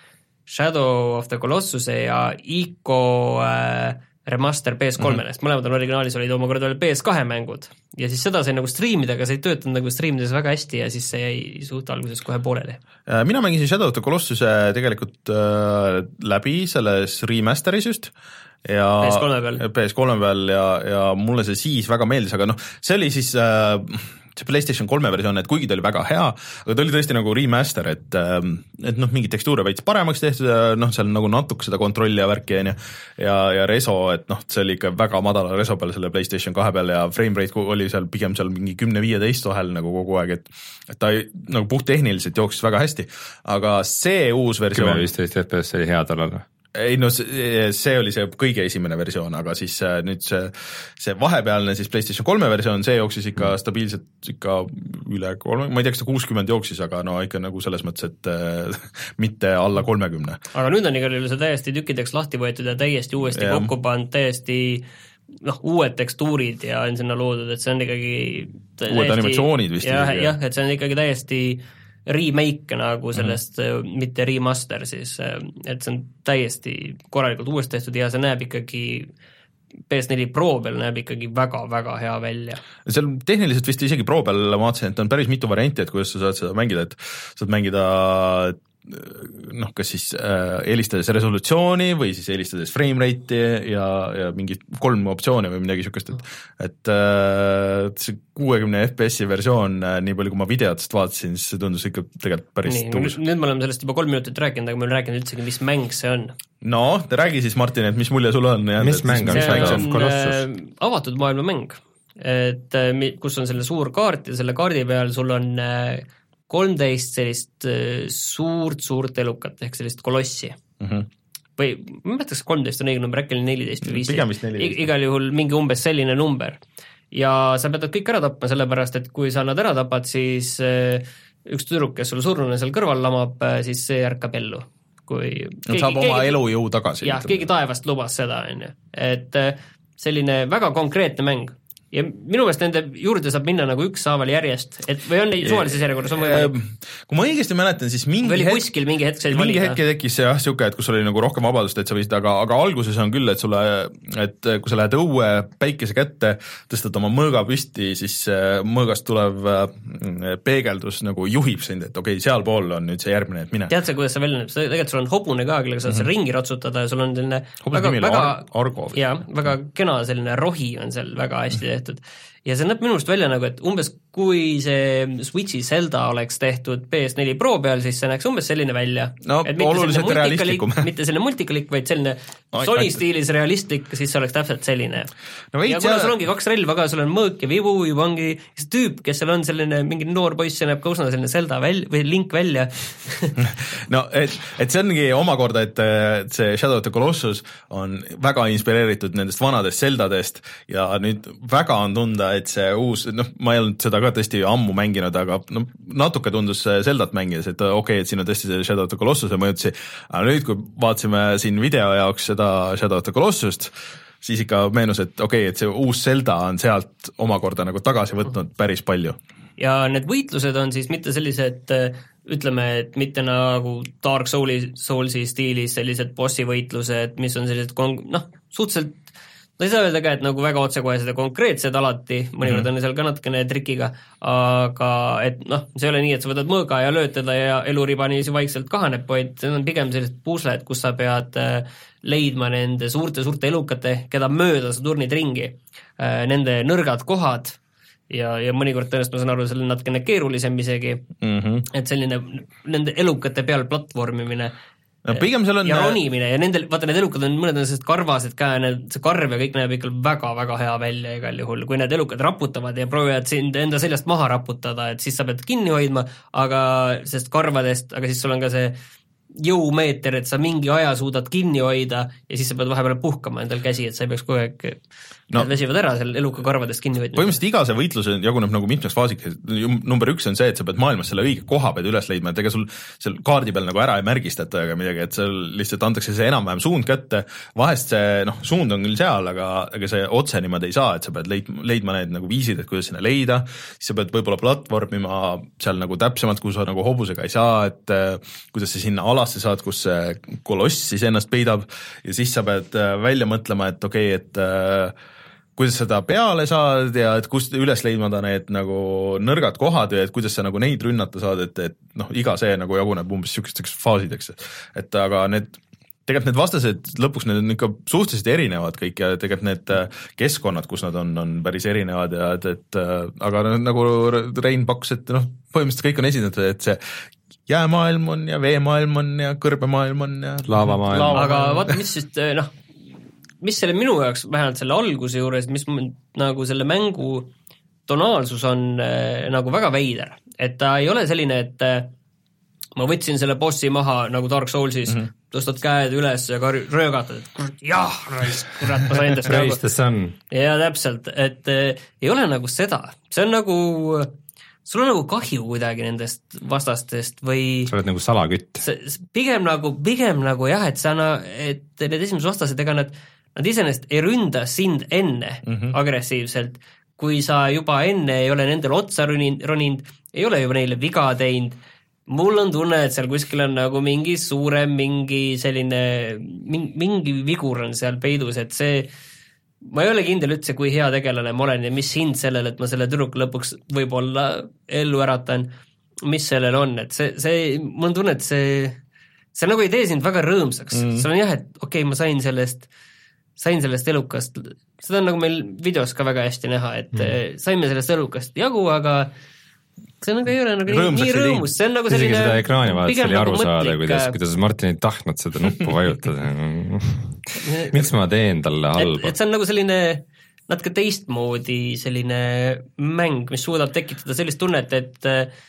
Shadow of the Colossuse ja Ico äh, remaster P S kolmele, mm-hmm. mõlemad on originaalis olid omakorda P S kahe mängud ja siis seda sai nagu striimida, aga see ei töötanud nagu striimides väga hästi ja siis see jäi suht alguses kohe pooleli. Mina mängisin Shadow of the Colossuse tegelikult äh, läbi selles remasteris just ja P S kolme peal, P S kolme peal ja, ja mulle see siis väga meeldis, aga noh, see oli siis äh, see PlayStation kolme versioon, et kuigi ta oli väga hea, aga ta oli tõesti nagu remaster, et, et noh, mingi tekstuure veits paremaks tehtud ja noh, seal nagu natuke seda kontrolli ja värki ja, ja, ja reso, et noh, see oli ikka väga madala reso peal selle PlayStation kahe peal ja frame rate oli seal pigem seal mingi kümme viieteist vahel nagu kogu aeg, et, et ta ei, nagu puhttehniliselt jooksis väga hästi, aga see uus versioon kümme viisteist F P S oli hea tollal. Ei no see, see oli see kõige esimene versioon, aga siis nüüd see, see vahepealne siis PlayStation kolme versioon, see jooksis ikka stabiilselt ikka üle kolme, ma ei tea, kas ta kuuskümmend jooksis, aga no ikka nagu selles mõttes, et äh, mitte alla kolmekümne. Aga nüüd on igal juhul see täiesti tükideks lahti võetud ja täiesti uuesti ja. kokku pand, täiesti noh, uued tekstuurid ja on sinna loodud, et see on ikkagi täiesti, uued animatsioonid vist. jah, jah, et see on ikkagi täiesti remake nagu sellest mm-hmm. mitte remaster siis, et see on täiesti korralikult uuesti tehtud ja see näeb ikkagi P S neli Pro peal näeb ikkagi väga-väga hea välja. Seal tehniliselt vist isegi Pro peal ma vaatasin, et on päris mitu varianti, et kuidas sa saad seda mängida, et saad mängida noh, kas siis äh, eelistades resolutsiooni või siis eelistades frame rate'i ja, ja mingi kolm optsioone või midagi niisugust, et, et äh, see kuuekümne F P S-i versioon, äh, nii palju kui ma videotest vaatasin, siis see tundus ikka tegelikult päris nii, tuus. Nüüd me oleme sellest juba kolm minutit rääkinud, aga me oleme rääkinud üldsegi, mis mäng see on. No, te räägi siis, Martin, et mis mulje sul on? Mis mäng on? See on, on avatud maailma mäng. et kus on selle suur kaart ja selle kaardi peal sul on kolmteist sellist suurt-suurt elukat ehk sellist kolossi mm-hmm. või ma mõtleks, kolmteist on õige number, äkki oli neliteist või viisteist, igal juhul mingi umbes selline number ja sa pead kõik ära tapma, sellepärast et kui sa nad ära tapad, siis üks tüdruk, kes sul surnuna seal kõrval lamab, siis see ärkab ellu. Kui keegi, saab oma keegi, elujõu tagasi. Jah, keegi taevast lubas seda, on ju. Et selline väga konkreetne mäng. Ja minu meelest nende juurde saab minna nagu üks saaval järjest, et või on neid suvalises järjekorras on võimalik? Kui ma õigesti mäletan, siis mingi või oli hetk, kuskil mingi hetk said mingi hetk tekkis see jah, siuke, et kus oli nagu rohkem vabadust, et sa võisid, aga, aga alguses on küll, et sulle, et kui sa lähed õue päikese kätte, tõstad oma mõõga püsti, siis mõõgast tulev peegeldus nagu juhib sind, et okei, okay, seal pool on nüüd see järgmine, et mine. Tead sa, kuidas see välja näeb? Tegelikult sul on hobune ka, kellega saad mm-hmm. ringi ratsutada ja sul on selline väga, väga, Argo, ja, väga kena selline rohi on seal väga hästi tehtud. Ja see näeb minu arust välja nagu, et umbes kui see Switchi Zelda oleks tehtud P S neli Pro peal, siis see näeks umbes selline välja. No oluliselt realistlikum. Mitte selline multikalik, vaid selline no, Sony stiilis realistlik, siis see oleks täpselt selline. No, ja kuna sul ongi kaks relva ka, sul on mõõk ja vibu, juba ongi see tüüp, kes seal on selline mingi noor poiss, see näeb ka usna selline Zelda välja, või Link välja. no, et, et see ongi omakorda, et see Shadow of the Colossus on väga inspireeritud nendest vanadest Zeldadest ja nüüd väga on tunda, et see uus, noh, ma ei olnud seda ka tõesti ammu mänginud, aga no, natuke tundus Zeldat mängides, et okei okay,, et siin on tõesti see Shadow of the Colossuse mõjutusi, aga nüüd, kui vaatasime siin video jaoks seda Shadow of the Colossust, siis ikka meenus, et okei okay,, et see uus Zelda on sealt omakorda nagu tagasi võtnud päris palju. Ja need võitlused on siis mitte sellised, ütleme, et mitte nagu Dark Soulsi, Soulsi stiilis sellised bossi võitlused, mis on sellised, noh, suhteliselt no ei saa öelda ka, et nagu väga otsekohesed ja konkreetsed alati, mõnikord mm-hmm. on seal ka natukene trikiga, aga et noh, see ei ole nii, et sa võtad mõõga ja lööd teda ja eluriba niiviisi vaikselt kahaneb, vaid see on pigem sellised pusled, kus sa pead leidma nende suurte-suurte elukate, keda mööda sa turnid ringi, nende nõrgad kohad ja, ja mõnikord tõenäoliselt ma saan aru, see on natukene keerulisem isegi, mm-hmm. et selline nende elukate peal platvormimine no, pigem seal on ja ronimine ja nendel, vaata need elukad on mõned on sellised karvased ka ja need, see karv ja kõik näeb ikka väga-väga hea välja igal juhul, kui need elukad raputavad ja proovivad sind enda seljast maha raputada, et siis sa pead kinni hoidma, aga sest karvadest, aga siis sul on ka see jõumeeter, et sa mingi aja suudad kinni hoida ja siis sa pead vahepeal puhkama endal käsi, et sa ei peaks kogu aeg no, väsivad ära seal eluka karvadest kinni hoidma. Põhimõtteliselt iga see võitlus jaguneb nagu mitmeks faasiks. Number üks on see, et sa pead maailmas selle õige koha pead üles leidma, et ega sul seal kaardi peal nagu ära ei märgistata ega midagi, et seal lihtsalt antakse see enam-vähem suund kätte. Vahest see, noh, suund on küll seal, aga, aga see otse niimoodi ei saa, et sa pead leidma, leidma need nagu viisid, et kuidas sinna leida, siis sa pead võib-olla platvormima seal nagu täpsemalt, kus sa nagu hobusega ei saa, et kuidas sa sinna alasse saad, kus see koloss siis ennast peidab ja siis sa pead välja mõtlema, et okei, okay, et äh, kuidas seda peale saad ja et kust üles leidmada need nagu nõrgad kohad ja et kuidas sa nagu neid rünnata saad, et, et noh, iga see nagu jaguneb umbes sükesteks faasideks, et aga need tegelikult need vastased lõpuks need on ikka suhteliselt erinevad kõik ja tegelikult need keskkonnad, kus nad on, on päris erinevad ja et, et aga nagu Rein pakkus, et noh, põhimõtteliselt kõik on esindatud, et see jäämaailm on ja veemaailm on ja kõrbemaailm on ja laavamaailm. Laava aga vaata, mis just, noh, mis selle minu jaoks, vähemalt selle alguse juures, mis nagu selle mängu tonaalsus on äh, nagu väga veider, et ta ei ole selline, et äh, ma võtsin selle bossi maha nagu Dark Soulsis, mm-hmm. tõstad käed üles ja ka röögatad, et kurat, jah, kurat, ma sain endast praise the sun. Ja täpselt, et äh, ei ole nagu seda, see on nagu sul on nagu kahju kuidagi nendest vastastest või sa oled nagu salakütt. Pigem nagu, pigem nagu jah, et sa, et need esimesed vastased, ega nad, nad iseenesest ei ründa sind enne mm-hmm. agressiivselt, kui sa juba enne ei ole nendel otsa roninud, roninud, ei ole juba neile viga teinud. Mul on tunne, et seal kuskil on nagu mingi suurem, mingi selline, mingi vigur on seal peidus, et see ma ei ole kindel üldse, kui hea tegelane ma olen ja mis hind sellel, et ma selle tüdruku lõpuks võib-olla ellu äratan, mis sellel on, et see, see, mul on tunne, et see, see nagu ei tee sind väga rõõmsaks. Mm. See on jah, et okei okay,, ma sain sellest, sain sellest elukast, seda on nagu meil videos ka väga hästi näha, et mm. saime sellest elukast jagu, aga see nagu ei ole nagu nii, nii rõõmus, see on nagu selline seda ekraani vaadates oli aru saada, kuidas, kuidas Martin ei tahtnud seda nuppu vajutada. Miks ma teen talle halba? Et, et see on nagu selline natuke teistmoodi selline mäng, mis suudab tekitada sellist tunnet, et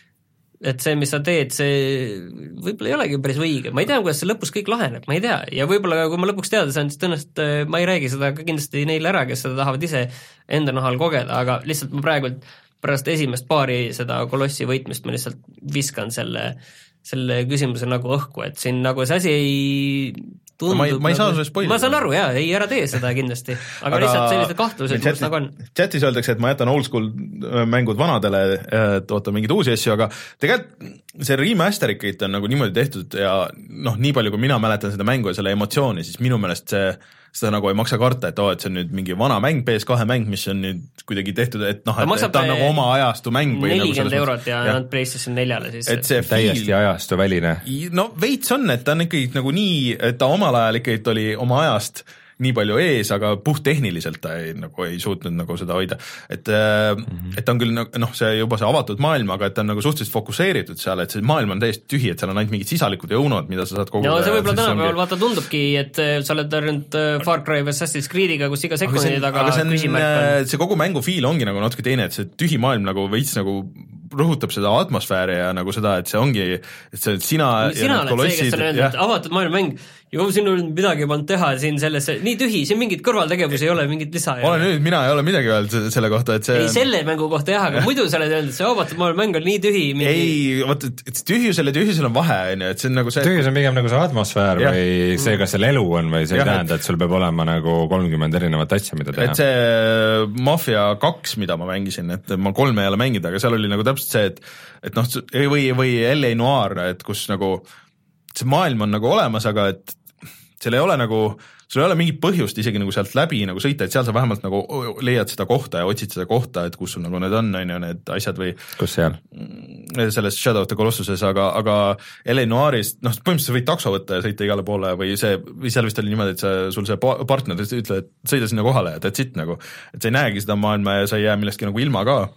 et see, mis sa teed, see võib-olla ei olegi päris õige, ma ei tea, kuidas see lõpus kõik laheneb, ma ei tea, ja võib-olla kui ma lõpuks teada saan, siis tõenäoliselt ma ei räägi seda ka kindlasti neile ära, kes seda tahavad ise enda nahal kogeda, aga lihtsalt ma praegu pärast esimest paari seda kolossi võitmist ma lihtsalt viskan selle, selle küsimuse nagu õhku, et siin nagu see asi ei tundub ma ei, ma ei nagu, saa sulle spoilida. Ma saan aru, jaa, ei ära tee seda kindlasti, aga, aga lihtsalt sellised kahtlused, kus nagu on. Chatis öeldakse, et ma jätan old school mängud vanadele, et oota mingeid uusi asju, aga tegelikult see remaster ikkagi on nagu niimoodi tehtud ja noh, nii palju kui mina mäletan seda mängu ja selle emotsiooni, siis minu meelest see seda nagu ei maksa karta, et oo, et see on nüüd mingi vana mäng, P S kahe mäng, mis on nüüd kuidagi tehtud, et noh, et, et ta on nagu oma ajastu mäng või nelikümmend nagu eurot ja nad PlayStation neljale siis. Et see täiesti fiil, ajastu väline. No veits on, et ta on ikkagi nagu nii, et ta omal ajal ikkagi oli oma ajast nii palju ees, aga puhttehniliselt ta ei, nagu ei suutnud nagu seda hoida. Et, mm-hmm. et ta on küll noh, see juba see avatud maailm, aga et ta on nagu suhteliselt fokusseeritud seal, et see maailm on täiesti tühi, et seal on ainult mingid sisalikud ja õunod, mida sa saad koguda. No see võib-olla tänapäeval vaata tundubki, et sa oled arvanud Far Cry või Assassin's Creediga, kus iga sekundi taga küsimärk on. See kogu mängu fiil ongi nagu natuke teine, et see tühi maailm nagu veits nagu rõhutab seda atmosfääri ja nagu seda, et see ongi, et see sina sina oled kolossid, see, kes on öelnud, et avatud maailm mäng, ju siin on midagi pannud teha siin selles, nii tühi, siin mingit kõrvaltegevusi ei ole, mingit lisa ei ole. Ole nüüd, mina ei ole midagi öelnud selle kohta, et see ei, selle mängu kohta jah, aga muidu sa oled öelnud, et see avatud maailm mäng on nii tühi mingi... ei, vaata, et tühjusel ja tühjusel on vahe, et see on nagu see tühjus on pigem nagu see atmosfäär ja. Või see, kas seal elu on või see ei tähenda, et sul peab olema nagu kolmkümmend erinevat asja, mida teha. Et see Mafia kaks, mida ma mängisin, et ma kolme ei ole mängida, aga seal oli nagu täpselt see, et et noh, või, või L A Noir, et kus nagu see maailm on nagu olemas, aga et seal ei ole nagu, sul ei ole mingit põhjust isegi nagu sealt läbi nagu sõita, et seal sa vähemalt nagu leiad seda kohta ja otsid seda kohta, et kus sul nagu need on, on ju need asjad või kus seal? Selles Shadow of the Colossuses, aga, aga L A Noiris, noh, põhimõtteliselt võid takso võtta ja sõita igale poole või see, või seal vist oli niimoodi, et see, sul see partner ütleb, et sõida sinna kohale ja that's it nagu, et sa ei näegi seda maailma ja sa ei jää millestki nagu ilma ka,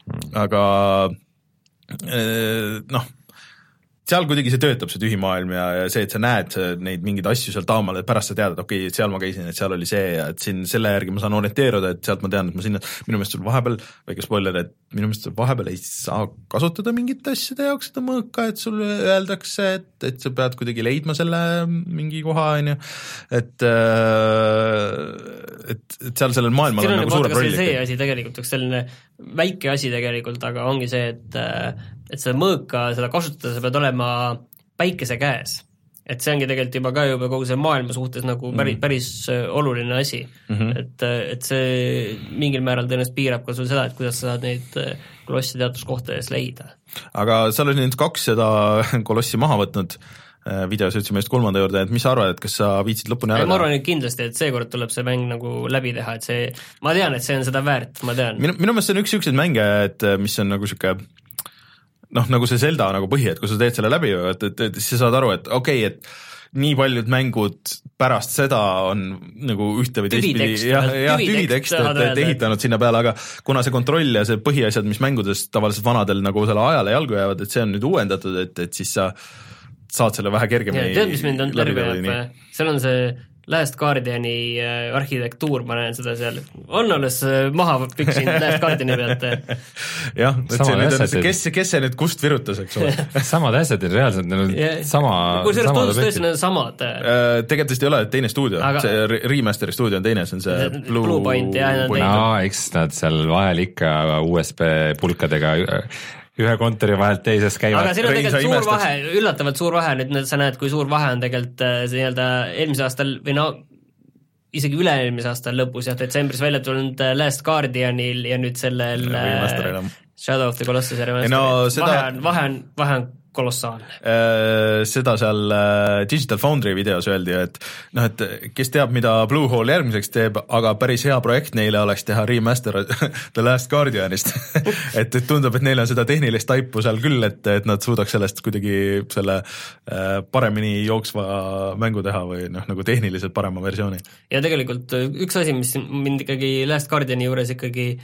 aga noh, seal kuidagi see töötab, see tühi maailm ja, ja see, et sa näed neid mingeid asju seal taamal, et pärast sa tead, et okei, et seal ma käisin, et seal oli see ja et siin selle järgi ma saan orienteeruda, et sealt ma tean, et ma sinna, minu meelest sul vahepeal, väike spoiler, et minu meelest vahepeal ei saa kasutada mingite asjade jaoks seda mõõka, et sul öeldakse, et, et sa pead kuidagi leidma selle mingi koha, on ju, et et, et seal sellel maailmal on nagu suurem rolli. See asi tegelikult, üks selline väike asi tegelikult, aga ongi see, et et seda mõõka, seda kasutada, sa pead olema päikese käes. Et see ongi tegelikult juba ka juba kogu see maailma suhtes nagu päris, päris oluline asi. Mm-hmm. Et, et see mingil määral tõenäoliselt piirab ka sul seda, et kuidas sa saad neid kolossi teatud kohtades leida. Aga sa oled nüüd kaks seda kolossi maha võtnud videos jõudsime just kolmanda juurde, et mis sa arvad, et kas sa viitsid lõpuni ära? Ma arvan nüüd kindlasti, et seekord tuleb see mäng nagu läbi teha, et see, ma tean, et see on seda väärt, ma tean. Minu, minu meelest see on üks selliseid mänge, et mis on nagu siuke noh, nagu see Zelda nagu põhi, et kui sa teed selle läbi, et, et, et siis sa saad aru, et okei okay,, et nii paljud mängud pärast seda on nagu ühte või teistpidi jah, jah, tüvitekst, et, et ehitanud sinna peale, aga kuna see kontroll ja see põhiasjad, mis mängudes tavaliselt vanadel nagu selle ajale jalgu jäävad, et see on nüüd uuendatud, et, et siis sa saad selle vähe kergemini tead, mis mind on terve jääb, seal on see Last Guardiani arhitektuur, ma näen seda seal, on alles maha piksinud Last Guardiani pealt. jah, et see nüüd on, kes, kes see nüüd kust virutas, eks ole. samad asjad on reaalselt, neil on yeah. sama kui sellest tundus tõesti, need on samad. Tegelikult vist ei ole teine stuudio, aga... see remasteri stuudio on teine, see on see Blue, Blue Point, jah, no, eks nad seal vahel ikka U S B pulkadega ühe kontori vahelt teises käivad. Aga siin on tegelikult suur vahe, üllatavalt suur vahe, nüüd sa näed, kui suur vahe on tegelikult see nii-öelda eelmise aastal või no isegi üle-eelmise aastal lõpus ja detsembris välja tulnud Last Guardianil ja nüüd sellel Shadow of the Colossus ja no, seda... vahe on, vahe on, vahe on kolossaalne. Seda seal Digital Foundry videos öeldi, et noh, et kes teab, mida Bluehole järgmiseks teeb, aga päris hea projekt neile oleks teha remaster The Last Guardianist et, et tundub, et neil on seda tehnilist taipu seal küll, et, et nad suudaks sellest kuidagi selle paremini jooksva mängu teha või noh, nagu tehniliselt parema versiooni. Ja tegelikult üks asi, mis mind ikkagi Last Guardiani juures ikkagi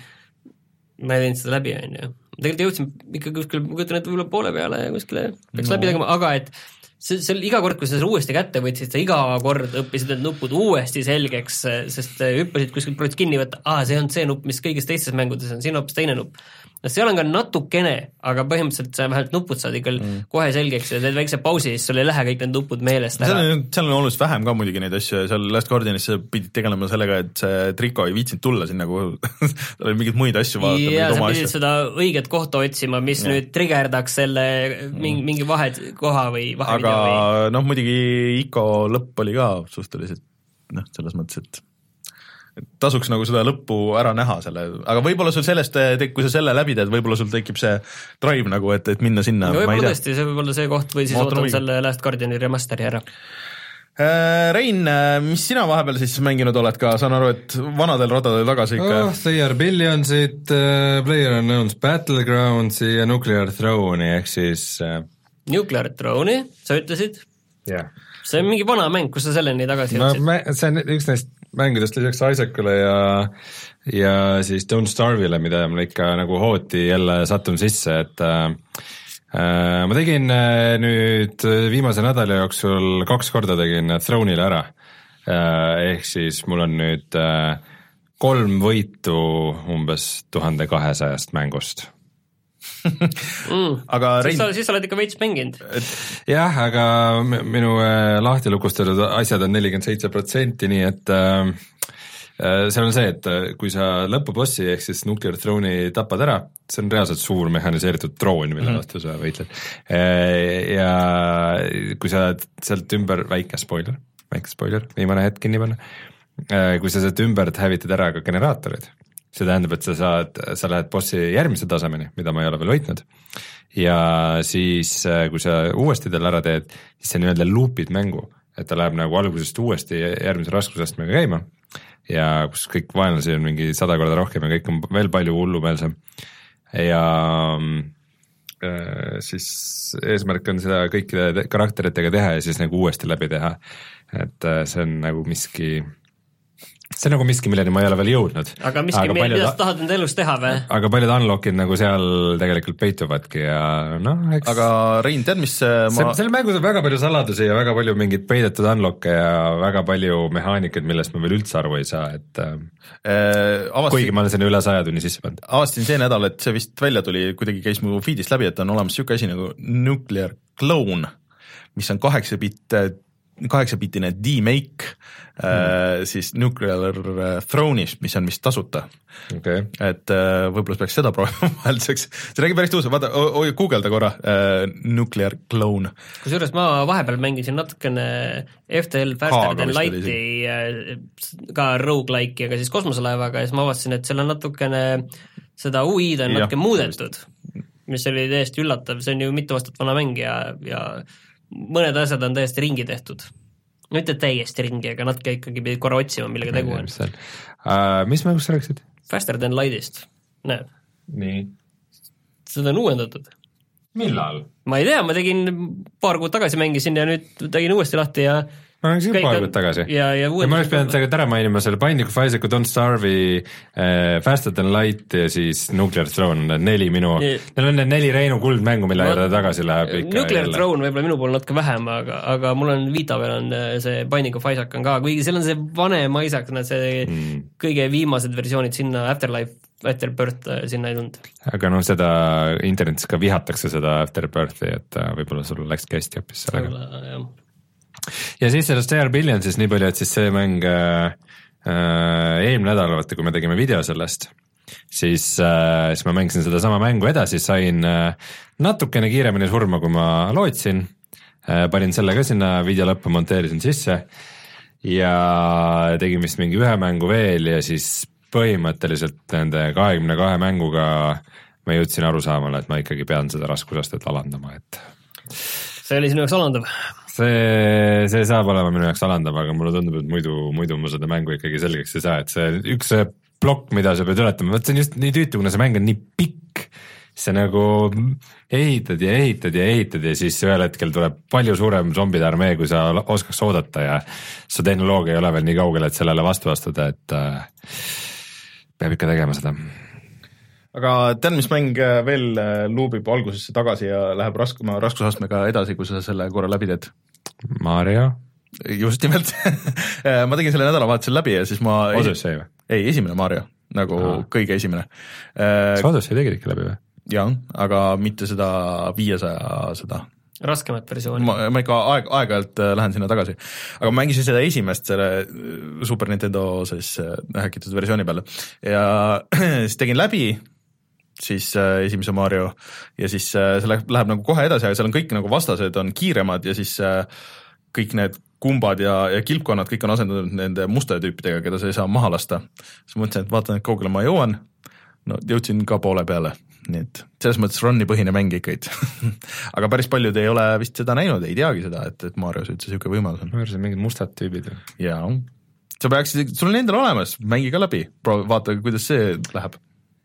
ma ei teinud seda läbi, on ju. Tegelikult jõudsin ikka kuskil, ma kujutan, et võib-olla poole peale kuskile peaks no. läbi tegema, aga et see, see iga kord, kui sa selle uuesti kätte võtsid, sa iga kord õppisid need nupud uuesti selgeks, sest hüppasid kuskilt proovisid kinni võtta, aa, see on see nupp, mis kõigis teistes mängudes on, siin on hoopis teine nupp. No seal on ka natukene, aga põhimõtteliselt sa vähemalt nupud saad ikka mm. kohe selgeks ja teed väikse pausi, siis sul ei lähe kõik need nupud meelest ära. Seal on, seal on oluliselt vähem ka muidugi neid asju, seal Last Guardianis sa pidid tegelema sellega, et see triko ei viitsinud tulla sinna, kui tal oli mingeid muid asju vaadata. Ja sa pidid asju. Seda õiget kohta otsima, mis ja. Nüüd triggerdaks selle mingi, mingi vahed koha või vahevideo. Aga või... noh, muidugi Ico lõpp oli ka suhteliselt, noh, selles mõttes, et tasuks nagu seda lõppu ära näha selle, aga võib-olla sul sellest, kui sa selle läbi teed, võib-olla sul tekib see drive nagu, et, et minna sinna. Võib-olla tõesti, see võib olla see koht või siis ootan selle Last Guardiani remasteri ära. Rein, mis sina vahepeal siis mänginud oled ka, saan aru, et vanadel radadel tagasi ikka? Oh, They Are Billionsid, uh, PlayerUnknown's Battlegroundsi ja Nuclear Throne'i, ehk siis uh... Nuclear Throne'i, sa ütlesid? jah yeah. See on mingi vana mäng, kus sa selleni tagasi jõudsid? No, see on üks neist mängudest lisaks Isaacule ja, ja siis Don't Starve'ile, mida ma ikka nagu hooti jälle sattun sisse, et äh, äh, ma tegin äh, nüüd viimase nädala jooksul kaks korda tegin Throne'ile ära äh,, ehk siis mul on nüüd äh, kolm võitu umbes tuhande kahesajast mängust. mm. Aga Rein... siis, sa, siis sa oled ikka veits mänginud. jah, aga minu äh, lahti lukustatud asjad on nelikümmend seitse protsenti, nii et äh, seal on see, et kui sa lõpubossi ehk siis Nuclear Throne'i tapad ära, see on reaalselt suur mehhaniseeritud troon, mille mm. vastu sa võitled. Ja kui sa sealt ümber, väike spoiler, väike spoiler, viimane hetk kinni panna, kui sa sealt ümbert hävitad ära ka generaatorid, see tähendab, et sa saad, sa lähed bossi järgmise tasemeni, mida ma ei ole veel võitnud, ja siis, kui sa uuesti tal ära teed, siis sa nii-öelda loopid mängu, et ta läheb nagu algusest uuesti järgmise raskusastmega käima, ja kus kõik vaenlasi on mingi sada korda rohkem ja kõik on veel palju hullumeelsem. Ja äh, siis eesmärk on seda kõikide karakteritega teha ja siis nagu uuesti läbi teha, et äh, see on nagu miski... see on nagu miski, milleni ma ei ole veel jõudnud. Aga miski, aga paljud, mida sa tahad enda elus teha või? Aga paljud unlockid nagu seal tegelikult peituvadki ja noh, eks... Aga Rein, tead, mis ma... see, selle mängus on väga palju saladusi ja väga palju mingid peidetud unlock'e ja väga palju mehaanikud, millest ma veel üldse aru ei saa, et äh, avastin... kuigi ma olen sinna üle saja tunni sisse pannud. Avastin see nädal, et see vist välja tuli, kuidagi käis mu feedist läbi, et on olemas siuke asi nagu Nuclear Clone, mis on kaheksa bitt kaheksapitine D-Make mm. äh, siis Nuclear Throne'is, mis on vist tasuta okay. et äh, võib-olla peaks seda proovima vahelduseks, see räägib päris tõusa, vaata, guugelda korra äh, Nuclear Clone. Kusjuures ma vahepeal mängisin natukene F T L Faster Than Lighti ka roguelike'i, aga siis kosmoselaevaga ja siis ma avastasin, et seal on natukene seda U I-d on natuke muudetud, mis oli täiesti üllatav, see on ju mitu aastat vana mäng ja, ja mõned asjad on täiesti ringi tehtud. No mitte täiesti ringi, aga natuke ikkagi pidid korra otsima, millega tegu on. Uh, mis mängust sa rääkisid? Faster Than Lightist, näed. Nii. Seda on uuendatud. Millal? Ma ei tea, ma tegin paar kuud tagasi mängisin ja nüüd tegin uuesti lahti ja ma olen siin paar kuud tagasi. Ja, ja, ja ma oleks pidanud seda ära mainima, selle Binding of Isaac, Don't Starve'i, äh, Faster Than Light ja siis Nuclear Throne, neli minu, neil on need neli Reinu kuldmängu, mille juurde tagasi läheb ikka. Nuclear jälle. Throne võib-olla minu pool natuke vähem, aga, aga mul on Vita peal on see Binding of Isaac on ka, kuigi seal on see vanem Isaac, see mm. kõige viimased versioonid sinna, Afterlife, Afterbirth sinna ei tulnud. Aga noh, seda internetis ka vihatakse seda Afterbirthi, et võib-olla sul läkski hästi hoopis sellega. Jah. Ja siis sellest They Are Billionsis nii palju, et siis see mäng äh, eelmine nädal, vaata, kui me tegime video sellest, siis, äh, siis ma mängisin seda sama mängu edasi, sain äh, natukene kiiremini surma, kui ma lootsin, äh, panin selle ka sinna video lõppu, monteerisin sisse ja tegin vist mingi ühe mängu veel ja siis põhimõtteliselt nende kahekümne kahe mänguga ma jõudsin aru saamale, et ma ikkagi pean seda raskusastet alandama, et see oli sinu jaoks alandav? See, see saab olema minu jaoks alandav, aga mulle tundub, et muidu, muidu ma seda mängu ikkagi selgeks ei saa, et see üks plokk, mida sa pead ületama, võt see on just nii tüütu, kuna see mäng on nii pikk, see nagu ehitad ja ehitad ja ehitad ja siis ühel hetkel tuleb palju suurem zombide armee, kui sa oskaks oodata ja su tehnoloogia ei ole veel nii kaugel, et sellele vastu astuda, et äh, peab ikka tegema seda. aga tead, mis mäng veel luubib algusesse tagasi ja läheb raskuma raskusastmega edasi, kui sa selle korra läbi teed? Mario? Just nimelt ma tegin selle nädalavahetusel läbi ja siis ma Odyssey või? Ei, esimene Mario, nagu Aa. kõige esimene. Kas Odyssey tegid ikka läbi või? Jah, aga mitte seda viiesaja seda. Raskemat versiooni. Ma, ma ikka aeg, aeg-ajalt lähen sinna tagasi. Aga ma mängisin seda esimest selle Super Nintendo siis häkitud versiooni peale ja siis tegin läbi siis äh, esimese Mario ja siis äh, see läheb, läheb nagu kohe edasi, aga seal on kõik nagu vastased on kiiremad ja siis äh, kõik need kumbad ja, ja kilpkonnad, kõik on asendatud nende mustade tüüpidega, keda sa ei saa maha lasta. Siis mõtlesin, et vaatan, et kaugele ma jõuan. No jõudsin ka poole peale, nii et selles mõttes run'i põhine mäng ikka. aga päris paljud ei ole vist seda näinud, ei teagi seda, et, et Marios üldse siuke võimalus on. Ma arvasin, mingid mustad tüübid. Jaa, sa peaksid, sul on endal olemas, mängi ka läbi, vaata, kuidas see läheb.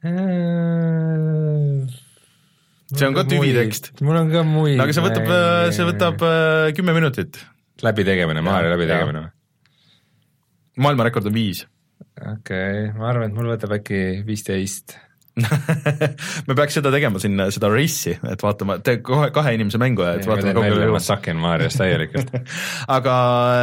see on ka tüvitekst. Mul on ka muid. aga see võtab, see võtab kümme minutit. Läbi tegemine, Mario läbi tegemine. Maailmarekord on viis. Okei, okay, ma arvan, et mul võtab äkki viisteist. me peaks seda tegema sinna, seda race'i, et vaatama, te kohe kahe inimese mängu ja et vaatame kaugele jõuab. Ma sakin Marios täielikult. aga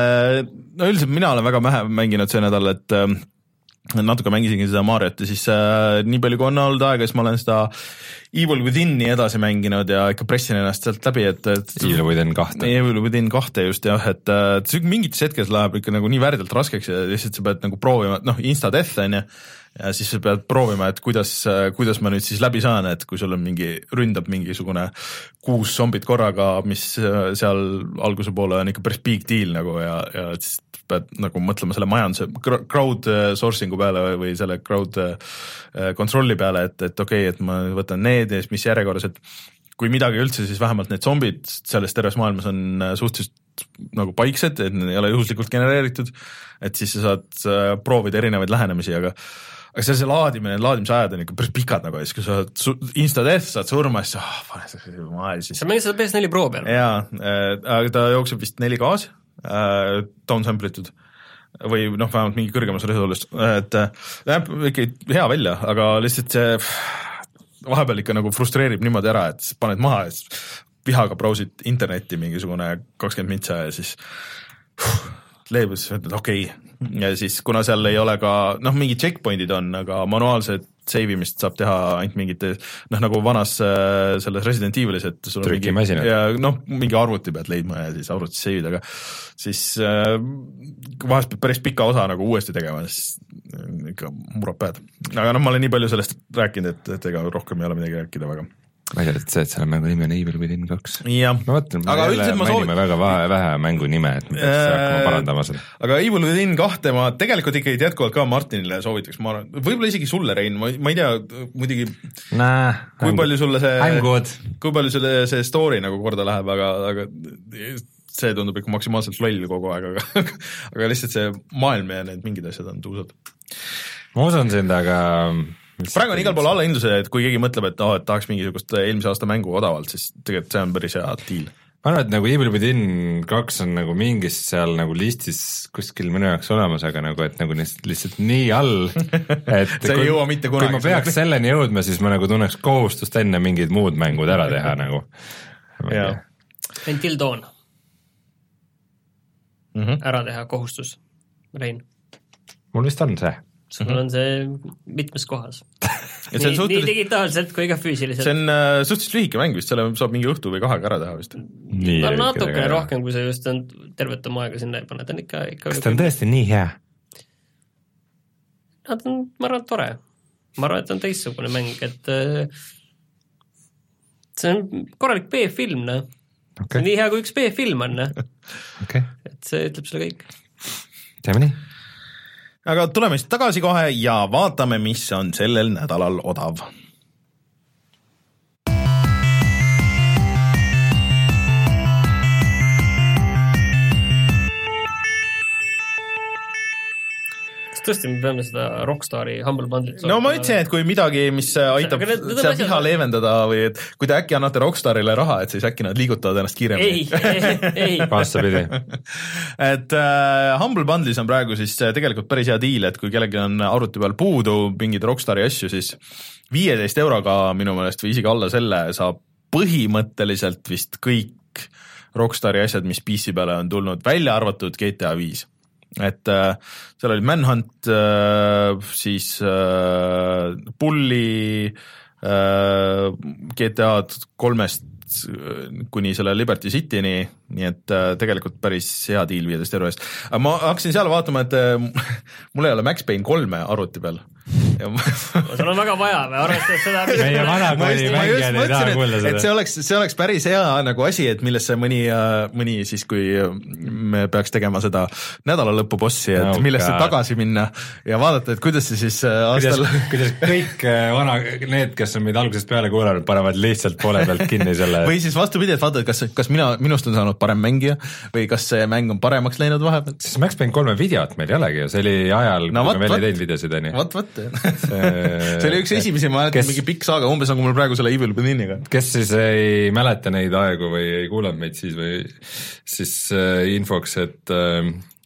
no üldiselt mina olen väga vähe mänginud see nädal, et natuke mängisingi seda Mariot ja siis äh, nii palju kui on olnud aega, siis ma olen seda Evil Within'i edasi mänginud ja ikka pressin ennast sealt läbi, et, et Evil Within kahte. Evil Within kahte just jah, et, et mingites hetkes läheb ikka nagu nii värdelt raskeks ja lihtsalt sa pead nagu proovima, noh, insta-death on ju, ja siis sa pead proovima, et kuidas, kuidas ma nüüd siis läbi saan, et kui sul on mingi, ründab mingisugune kuus zombit korraga, mis seal alguse poole on ikka päris big deal nagu ja, ja siis pead nagu mõtlema selle majanduse crowd sourcing'u peale või, või selle crowd kontrolli peale, et, et okei okay,, et ma võtan need ja siis mis järjekorras, et kui midagi üldse, siis vähemalt need zombid selles terves maailmas on suhteliselt nagu paiksed, et need ei ole juhuslikult genereeritud, et siis sa saad proovida erinevaid lähenemisi, aga aga see, see laadimine, laadimise ajad on ikka päris pikad nagu, siis kui sa insta-death saad surma, siis oh, pane seda maal siis. Sa mängid seda P S neli Pro peal? Jaa, aga ta jookseb vist neli K-s, äh, downsamplitud või noh, vähemalt mingi kõrgemas resolust, et näeb ikka hea välja, aga lihtsalt see vahepeal ikka nagu frustreerib niimoodi ära, et paned maha ja siis vihaga brausid internetti mingisugune kakskümmend mintsa ja siis uh, leebus, et okei okay. Ja siis kuna seal ei ole ka, noh, mingi checkpointid on, aga manuaalset save imist saab teha ainult mingite, noh, nagu vanas selles Resident Evilis, et sul on mingi, ja, noh, mingi arvuti pead leidma ja siis arvutis save ida, aga siis äh, vahest peab päris pika osa nagu uuesti tegema, siis ikka murab päed. Aga noh, ma olen nii palju sellest rääkinud, et, et ega rohkem ei ole midagi rääkida väga. Ma ei tea, et see, et selle mängu nimi on Evil Within kaks. Ja. Ma mõtlen, ma jälle mängime soovin... väga vähe, vähe mängu nime, et me peaks hakkama parandama seda. Aga Evil Within kahte ma tegelikult ikkagi jätkuvalt ka Martinile soovitaks, ma arvan, võib-olla isegi sulle, Rein, ma, ma ei tea, muidugi nah, kui palju sulle see, kui palju sulle see story nagu korda läheb, aga, aga see tundub ikka maksimaalselt loll kogu aeg, aga, aga lihtsalt see maailm ja need mingid asjad on tuusad. Ma usun sind, aga praegu on igal pool allahindluse, et kui keegi mõtleb, et, oh, et tahaks mingisugust eelmise aasta mängu odavalt, siis tegelikult see on päris hea deal. Ma arvan, et nagu Evil Within kaks on nagu mingis seal nagu listis kuskil minu jaoks olemas, aga nagu, et nagu lihtsalt nii all, et see ei jõua mitte kunagi. Kui ma peaks selleni jõudma, siis ma nagu tunneks kohustust enne mingid muud mängud ära teha nagu. Until Dawn. Mm-hmm. Ära teha kohustus, Rein. Mul vist on see. Sul mm-hmm. on see mitmes kohas. nii, suhteliselt... nii digitaalselt kui ka füüsiliselt. See on uh, suhteliselt lühike mäng vist, selle saab mingi õhtu või kahega ära teha vist. Nii no, natukene rohkem, kui sa just on tervet oma aega sinna ei pane, ta on ikka, ikka kas ta on tõesti nii hea? Nad on, ma arvan, tore. Ma arvan, et on teistsugune mäng, et uh, see on korralik B-film, ne? Okay. See on nii hea, kui üks B-film on, ne? Okay. Et see ütleb selle kõik. Teeme nii. Aga tuleme siis tagasi kohe ja vaatame, mis on sellel nädalal odav. Tõesti, me peame seda Rockstari Humble Bundle'it no ma ütlesin, et kui midagi, mis aitab seda viha leevendada või et kui te äkki annate Rockstarile raha, et siis äkki nad liigutavad ennast kiiremini. Ei, ei, ei. Vastapidi. et uh, Humble Bundle'is on praegu siis tegelikult päris hea deal, et kui kellegi on arvuti peal puudu mingid Rockstari asju, siis viieteist euroga minu meelest või isegi alla selle saab põhimõtteliselt vist kõik Rockstari asjad, mis P C peale on tulnud, välja arvatud G T A viis. Et äh, seal oli Manhunt, äh, siis äh, Bulli, äh, G T A kolmest kuni selle Liberty Cityni, nii et äh, tegelikult päris hea deal viieteist euro eest. Aga ma hakkasin seal vaatama, et äh, mul ei ole Max Payne kolme arvuti peal. sul on väga vaja või arvestades seda meie vanakooli mängijad ei taha kuulda seda. Et see oleks, see oleks päris hea nagu asi, et millesse mõni, mõni siis, kui me peaks tegema seda nädalalõppu bossi, et no, millesse tagasi minna ja vaadata, et kuidas see siis aastal kuidas, kuidas kõik vana, need, kes on meid algusest peale kuulanud, panevad lihtsalt poole pealt kinni selle või siis vastupidi, et vaata, kas, kas mina, minust on saanud parem mängija või kas see mäng on paremaks läinud vahepeal. Siis Max Payne kolme videot meil ei olegi, see oli ajal, no, kui me veel ei teinud videosid, on ju. Vat, vat. see, see oli üks esimesi, ma mäletan, mingi pikk saaga, umbes nagu mul praegu selle Evil Withiniga. Kes siis ei mäleta neid aegu või ei kuulanud meid siis või siis äh, infoks, et äh,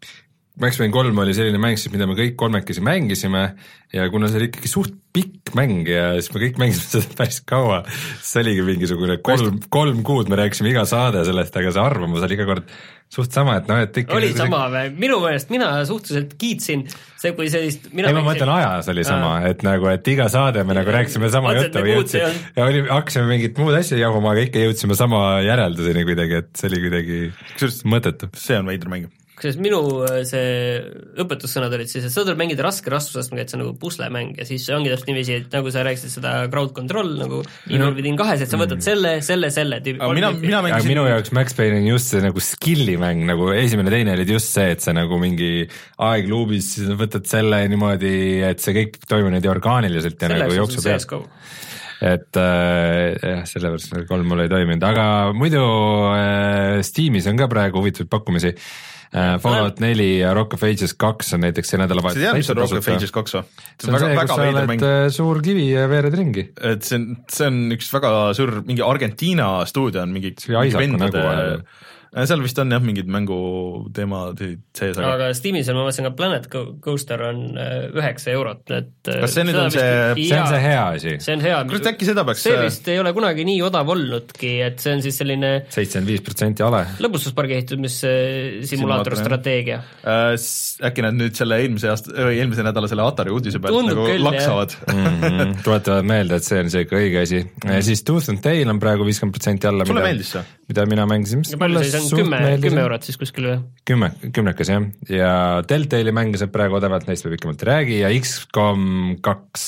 Max Payne kolm oli selline mäng, siis mida me kõik kolmekesi mängisime ja kuna see oli ikkagi suht pikk mäng ja siis me kõik mängisime seda päris kaua, see oligi mingisugune kolm, kolm kuud, me rääkisime iga saade sellest, aga see arvamus oli iga kord suht sama, et noh, et ikka oli sama või? Minu meelest mina suhteliselt kiitsin see, kui sellist mina ei, ma mõtlen ajas oli sama, et nagu, et iga saade me nagu rääkisime sama juttu või jõudsime ja oli, hakkasime mingit muud asja jahuma, aga ikka jõudsime sama järelduseni kuidagi, et see oli kuidagi mõttetu. See on veidr mäng. Kusjuures minu see õpetussõnad olid siis, et sa tuleb mängida raske raskusastmega, et see on nagu puslemäng ja siis ongi täpselt niiviisi, et nagu sa rääkisid seda crowd control nagu Evil Within kahes, et sa võtad selle, selle, selle tüübi. Mina, mina mängisin... minu jaoks Max Payne on just see nagu skilli mäng, nagu esimene teine olid just see, et sa nagu mingi aegluubis võtad selle niimoodi, et see kõik toimub niimoodi orgaaniliselt ja selle nagu jooksub peal. Et äh, jah, sellepärast kolm mul ei toiminud, aga muidu äh, Steamis on ka praegu huvitavaid pakkumisi. Fallout neli ja Rock of Ages kaks on näiteks see nädalavahetus. See tead, mis on Rock of Ages kaks või? See on see, kus sa oled suur kivi ja veered ringi. Et see on, see on üks väga suur, mingi Argentiina stuudio on mingi vendade, seal vist on jah mingid mängu teema sees. Aga, aga Steamis on, ma mõtlesin ka Planet Coaster on üheksa eurot, et kas see nüüd on see, see on see hea asi? See on hea, kurat äkki seda peaks see vist ei ole kunagi nii odav olnudki, et see on siis selline seitsekümmend viis protsenti ale lõbustuspargi ehitumissimulaator strateegia. Äh, äkki nad nüüd selle eelmise aasta, eelmise nädala selle Atari uudise pealt tundub nagu küll, laksavad mm-hmm. Tuletavad meelde, et see on see ikka õige asi ja siis Tooth and Tail on praegu viiskümmend protsenti alla sulle meeldis see? Mida mina mängisin kümme, kümme eurot siis kuskil või? Kümme, kümnekas jah, ja Telltale'i mänge saab praegu odavalt, neist me pikemalt ei räägi ja X COM kaks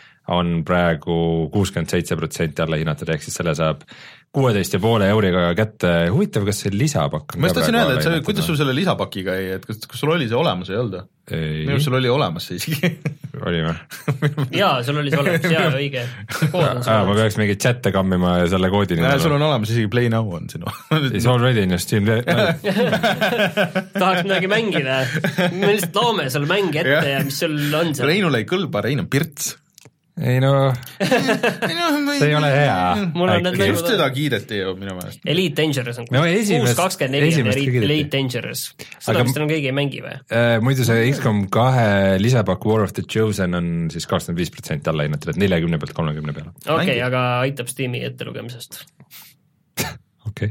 on praegu kuuskümmend seitse protsenti alla hinnatud, ehk siis selle saab kuueteist ja poole euriga kätte, huvitav, kas see lisapakk ma just tahtsin öelda, et see, kuidas sul selle lisapakiga ei, et kas, kas sul oli see olemas ei olnud? Minu sul oli olemas see isegi oli või? jaa, sul oli see olemas, jaa, õige Aa, ma peaks mingi chatte kammima ja selle koodi ja, sul on olemas, isegi Play Now on sinu It's already in your Steam tahaks midagi mängida me lihtsalt laome selle mängi ette ja, ja mis sul on seal Reinule ei kõlba, Rein on pirts ei no, see ei ole hea. Just seda kiideti ju minu meelest. Elite Dangerous on no, kuus kakskümmend neli Elite Dangerous. Seda aga, vist on keegi ei mängi või? Äh, muidu see X COM kahe lisapakk War of the Chosen on siis kakskümmend viis protsenti alla hinnatud, et neljakümne pealt kolmekümne peale. Okei, okay, aga aitab Steam'i ettelugemisest. Okei.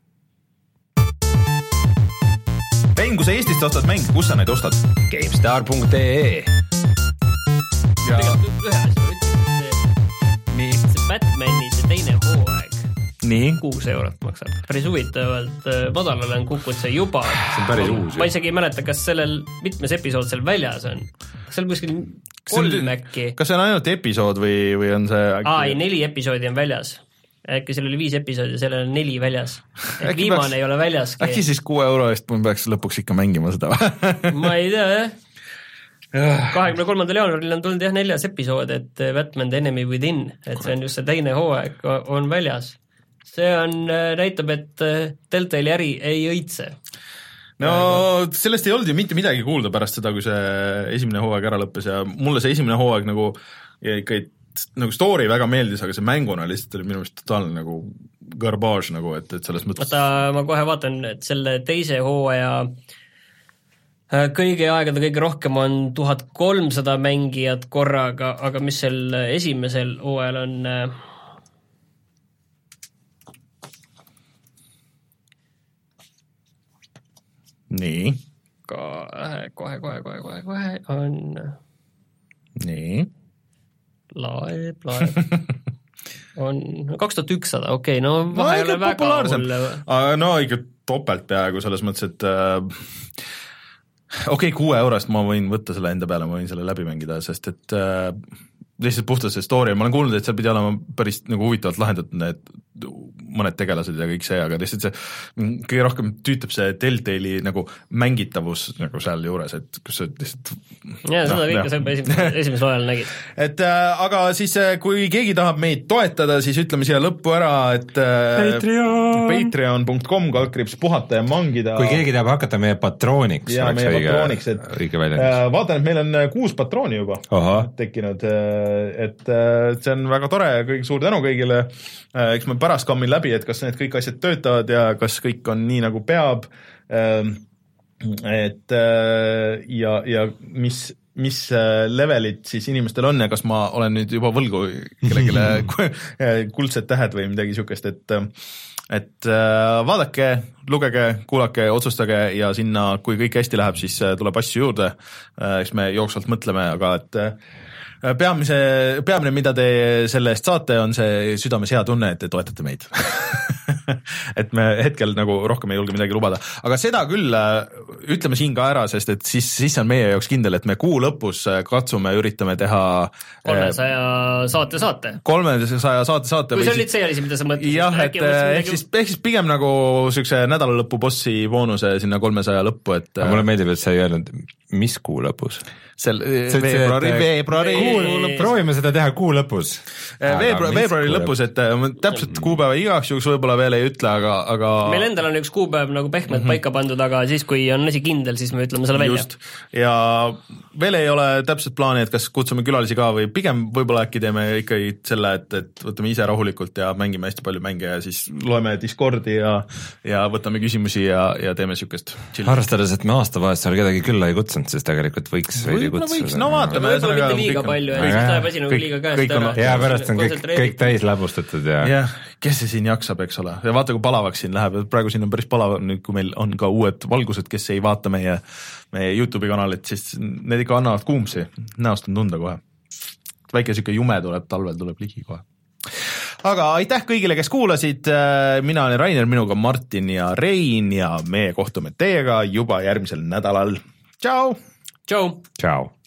Rein, kui sa Eestist ostad mäng, kus sa neid ostad? GameStar punkt ee ja tegelikult ühe asja võtsin, see Batmani see teine hooaeg nii? kuus eurot maksab. Päris huvitavalt madalale on kukkud see juba. See on päris uus. Ma isegi ei mäleta, kas sellel mitmes episood seal väljas on. Kas seal kuskil kolm äkki? Kas see on ainult episood või, või on see äkki... Aa, ei, neli episoodi on väljas. Äkki seal oli viis episoodi ja sellel on neli väljas. Et viimane peaks, ei ole väljaski. Äkki siis kuue euro eest ma peaks lõpuks ikka mängima seda? Ma ei tea, jah. kahekümne kolmandal jaanuaril on tulnud jah neljas episood, et Batman The Enemy Within, et see on just see teine hooaeg on väljas. See on, näitab, et Telltale'i äri ei õitse. No sellest ei olnud ju mitte midagi kuulda pärast seda, kui see esimene hooaeg ära lõppes ja mulle see esimene hooaeg nagu ikka nagu story väga meeldis, aga see mänguna lihtsalt oli minu meelest totaalne nagu garbage nagu, et, et selles mõttes. Vaata, ma kohe vaatan, et selle teise hooaja kõigi aegade kõige rohkem on tuhat kolmsada mängijat korraga, aga mis sel esimesel hooajal on nii. Kohe, kohe, kohe, kohe, kohe, kohe on nii. Laeb, laeb on kaks tuhat ükssada, okei, okay, no vahe no, ei ole väga hull. Aga no ikka topelt peaaegu selles mõttes, et äh, okei okay,, kuue eurost ma võin võtta selle enda peale, ma võin selle läbi mängida, sest et äh, lihtsalt puhtalt see story, ma olen kuulnud, et seal pidi olema päris nagu huvitavalt lahendatud need mõned tegelased ja kõik see, aga lihtsalt see kõige rohkem tüütab see Telltale'i nagu mängitavus nagu seal juures, et kus see lihtsalt ja seda no, kõike sa juba esimesel, esimesel ajal nägid. Et äh, aga siis kui keegi tahab meid toetada, siis ütleme siia lõppu ära, et äh, Patreon patreon punkt com kaldkriips puhata ja mangida. Kui keegi tahab hakata meie patrooniks, ja meie õige, patrooniks, et õige äh, vaatan, et meil on kuus patrooni juba Aha. tekkinud, et äh, see on väga tore, kõik suur tänu kõigile, äh, eks ma pärast kammin läbi, et kas need kõik asjad töötavad ja kas kõik on nii nagu peab, et ja, ja mis, mis levelid siis inimestel on ja kas ma olen nüüd juba võlgu kellelegi kuldsed tähed või midagi niisugust, et et vaadake, lugege, kuulake, otsustage ja sinna, kui kõik hästi läheb, siis tuleb asju juurde, eks me jooksvalt mõtleme, aga et peamise, peamine, mida te selle eest saate, on see südames hea tunne, et te toetate meid et me hetkel nagu rohkem ei julge midagi lubada, aga seda küll ütleme siin ka ära, sest et siis, siis on meie jaoks kindel, et me kuu lõpus katsume, üritame teha kolmesaja saate saate. kolmesaja saate saate. kui see oli see asi, mida sa mõtlesid. jah, et ehk siis, ehk siis pigem nagu sükse nädalalõpu bossi boonuse sinna kolmesaja lõppu, et aga mulle meeldib, et sa ei öelnud, mis kuu lõpus? Sel, veebruari, veebruari proovime seda teha kuu lõpus. Veebruari, veebruari lõpus, et täpselt kuupäeva igaks juhuks võib-olla veel ei ütle, aga, aga meil endal on üks kuupäev nagu pehmelt mm -hmm. paika pandud, aga siis, kui on asi kindel, siis me ütleme selle välja. Just. Ja veel ei ole täpselt plaani, et kas kutsume külalisi ka või pigem võib-olla äkki teeme ikkagi selle, et, et võtame ise rahulikult ja mängime hästi palju mänge ja siis loeme Discordi ja, ja võtame küsimusi ja, ja teeme niisugust chill. Arvestades, et me aastavahetusel kedagi külla ei kutsunud, siis tegelikult võiks veidi kutsuda. No vaatame. Võib-olla mitte liiga palju, et siis läheb asi nagu liiga käest ära. Ja pärast on kõik, kõik täis läbustatud ja jah, kes see siin jaksab, eks ole. Ja vaata, kui palavaks siin läheb, praegu siin on päris palav, nüüd kui meil on ka uued valgused, kes ei vaata meie, meie YouTube'i kanalit, siis need ikka annavad kuumsi, näost on tunda kohe. Väike siuke jume tuleb, talvel tuleb ligi kohe. Aga aitäh kõigile, kes kuulasid, mina olen Rainer, minuga Martin ja Rein ja meie kohtume teiega juba järgmisel nädalal. Tšau! Tšau! Tšau!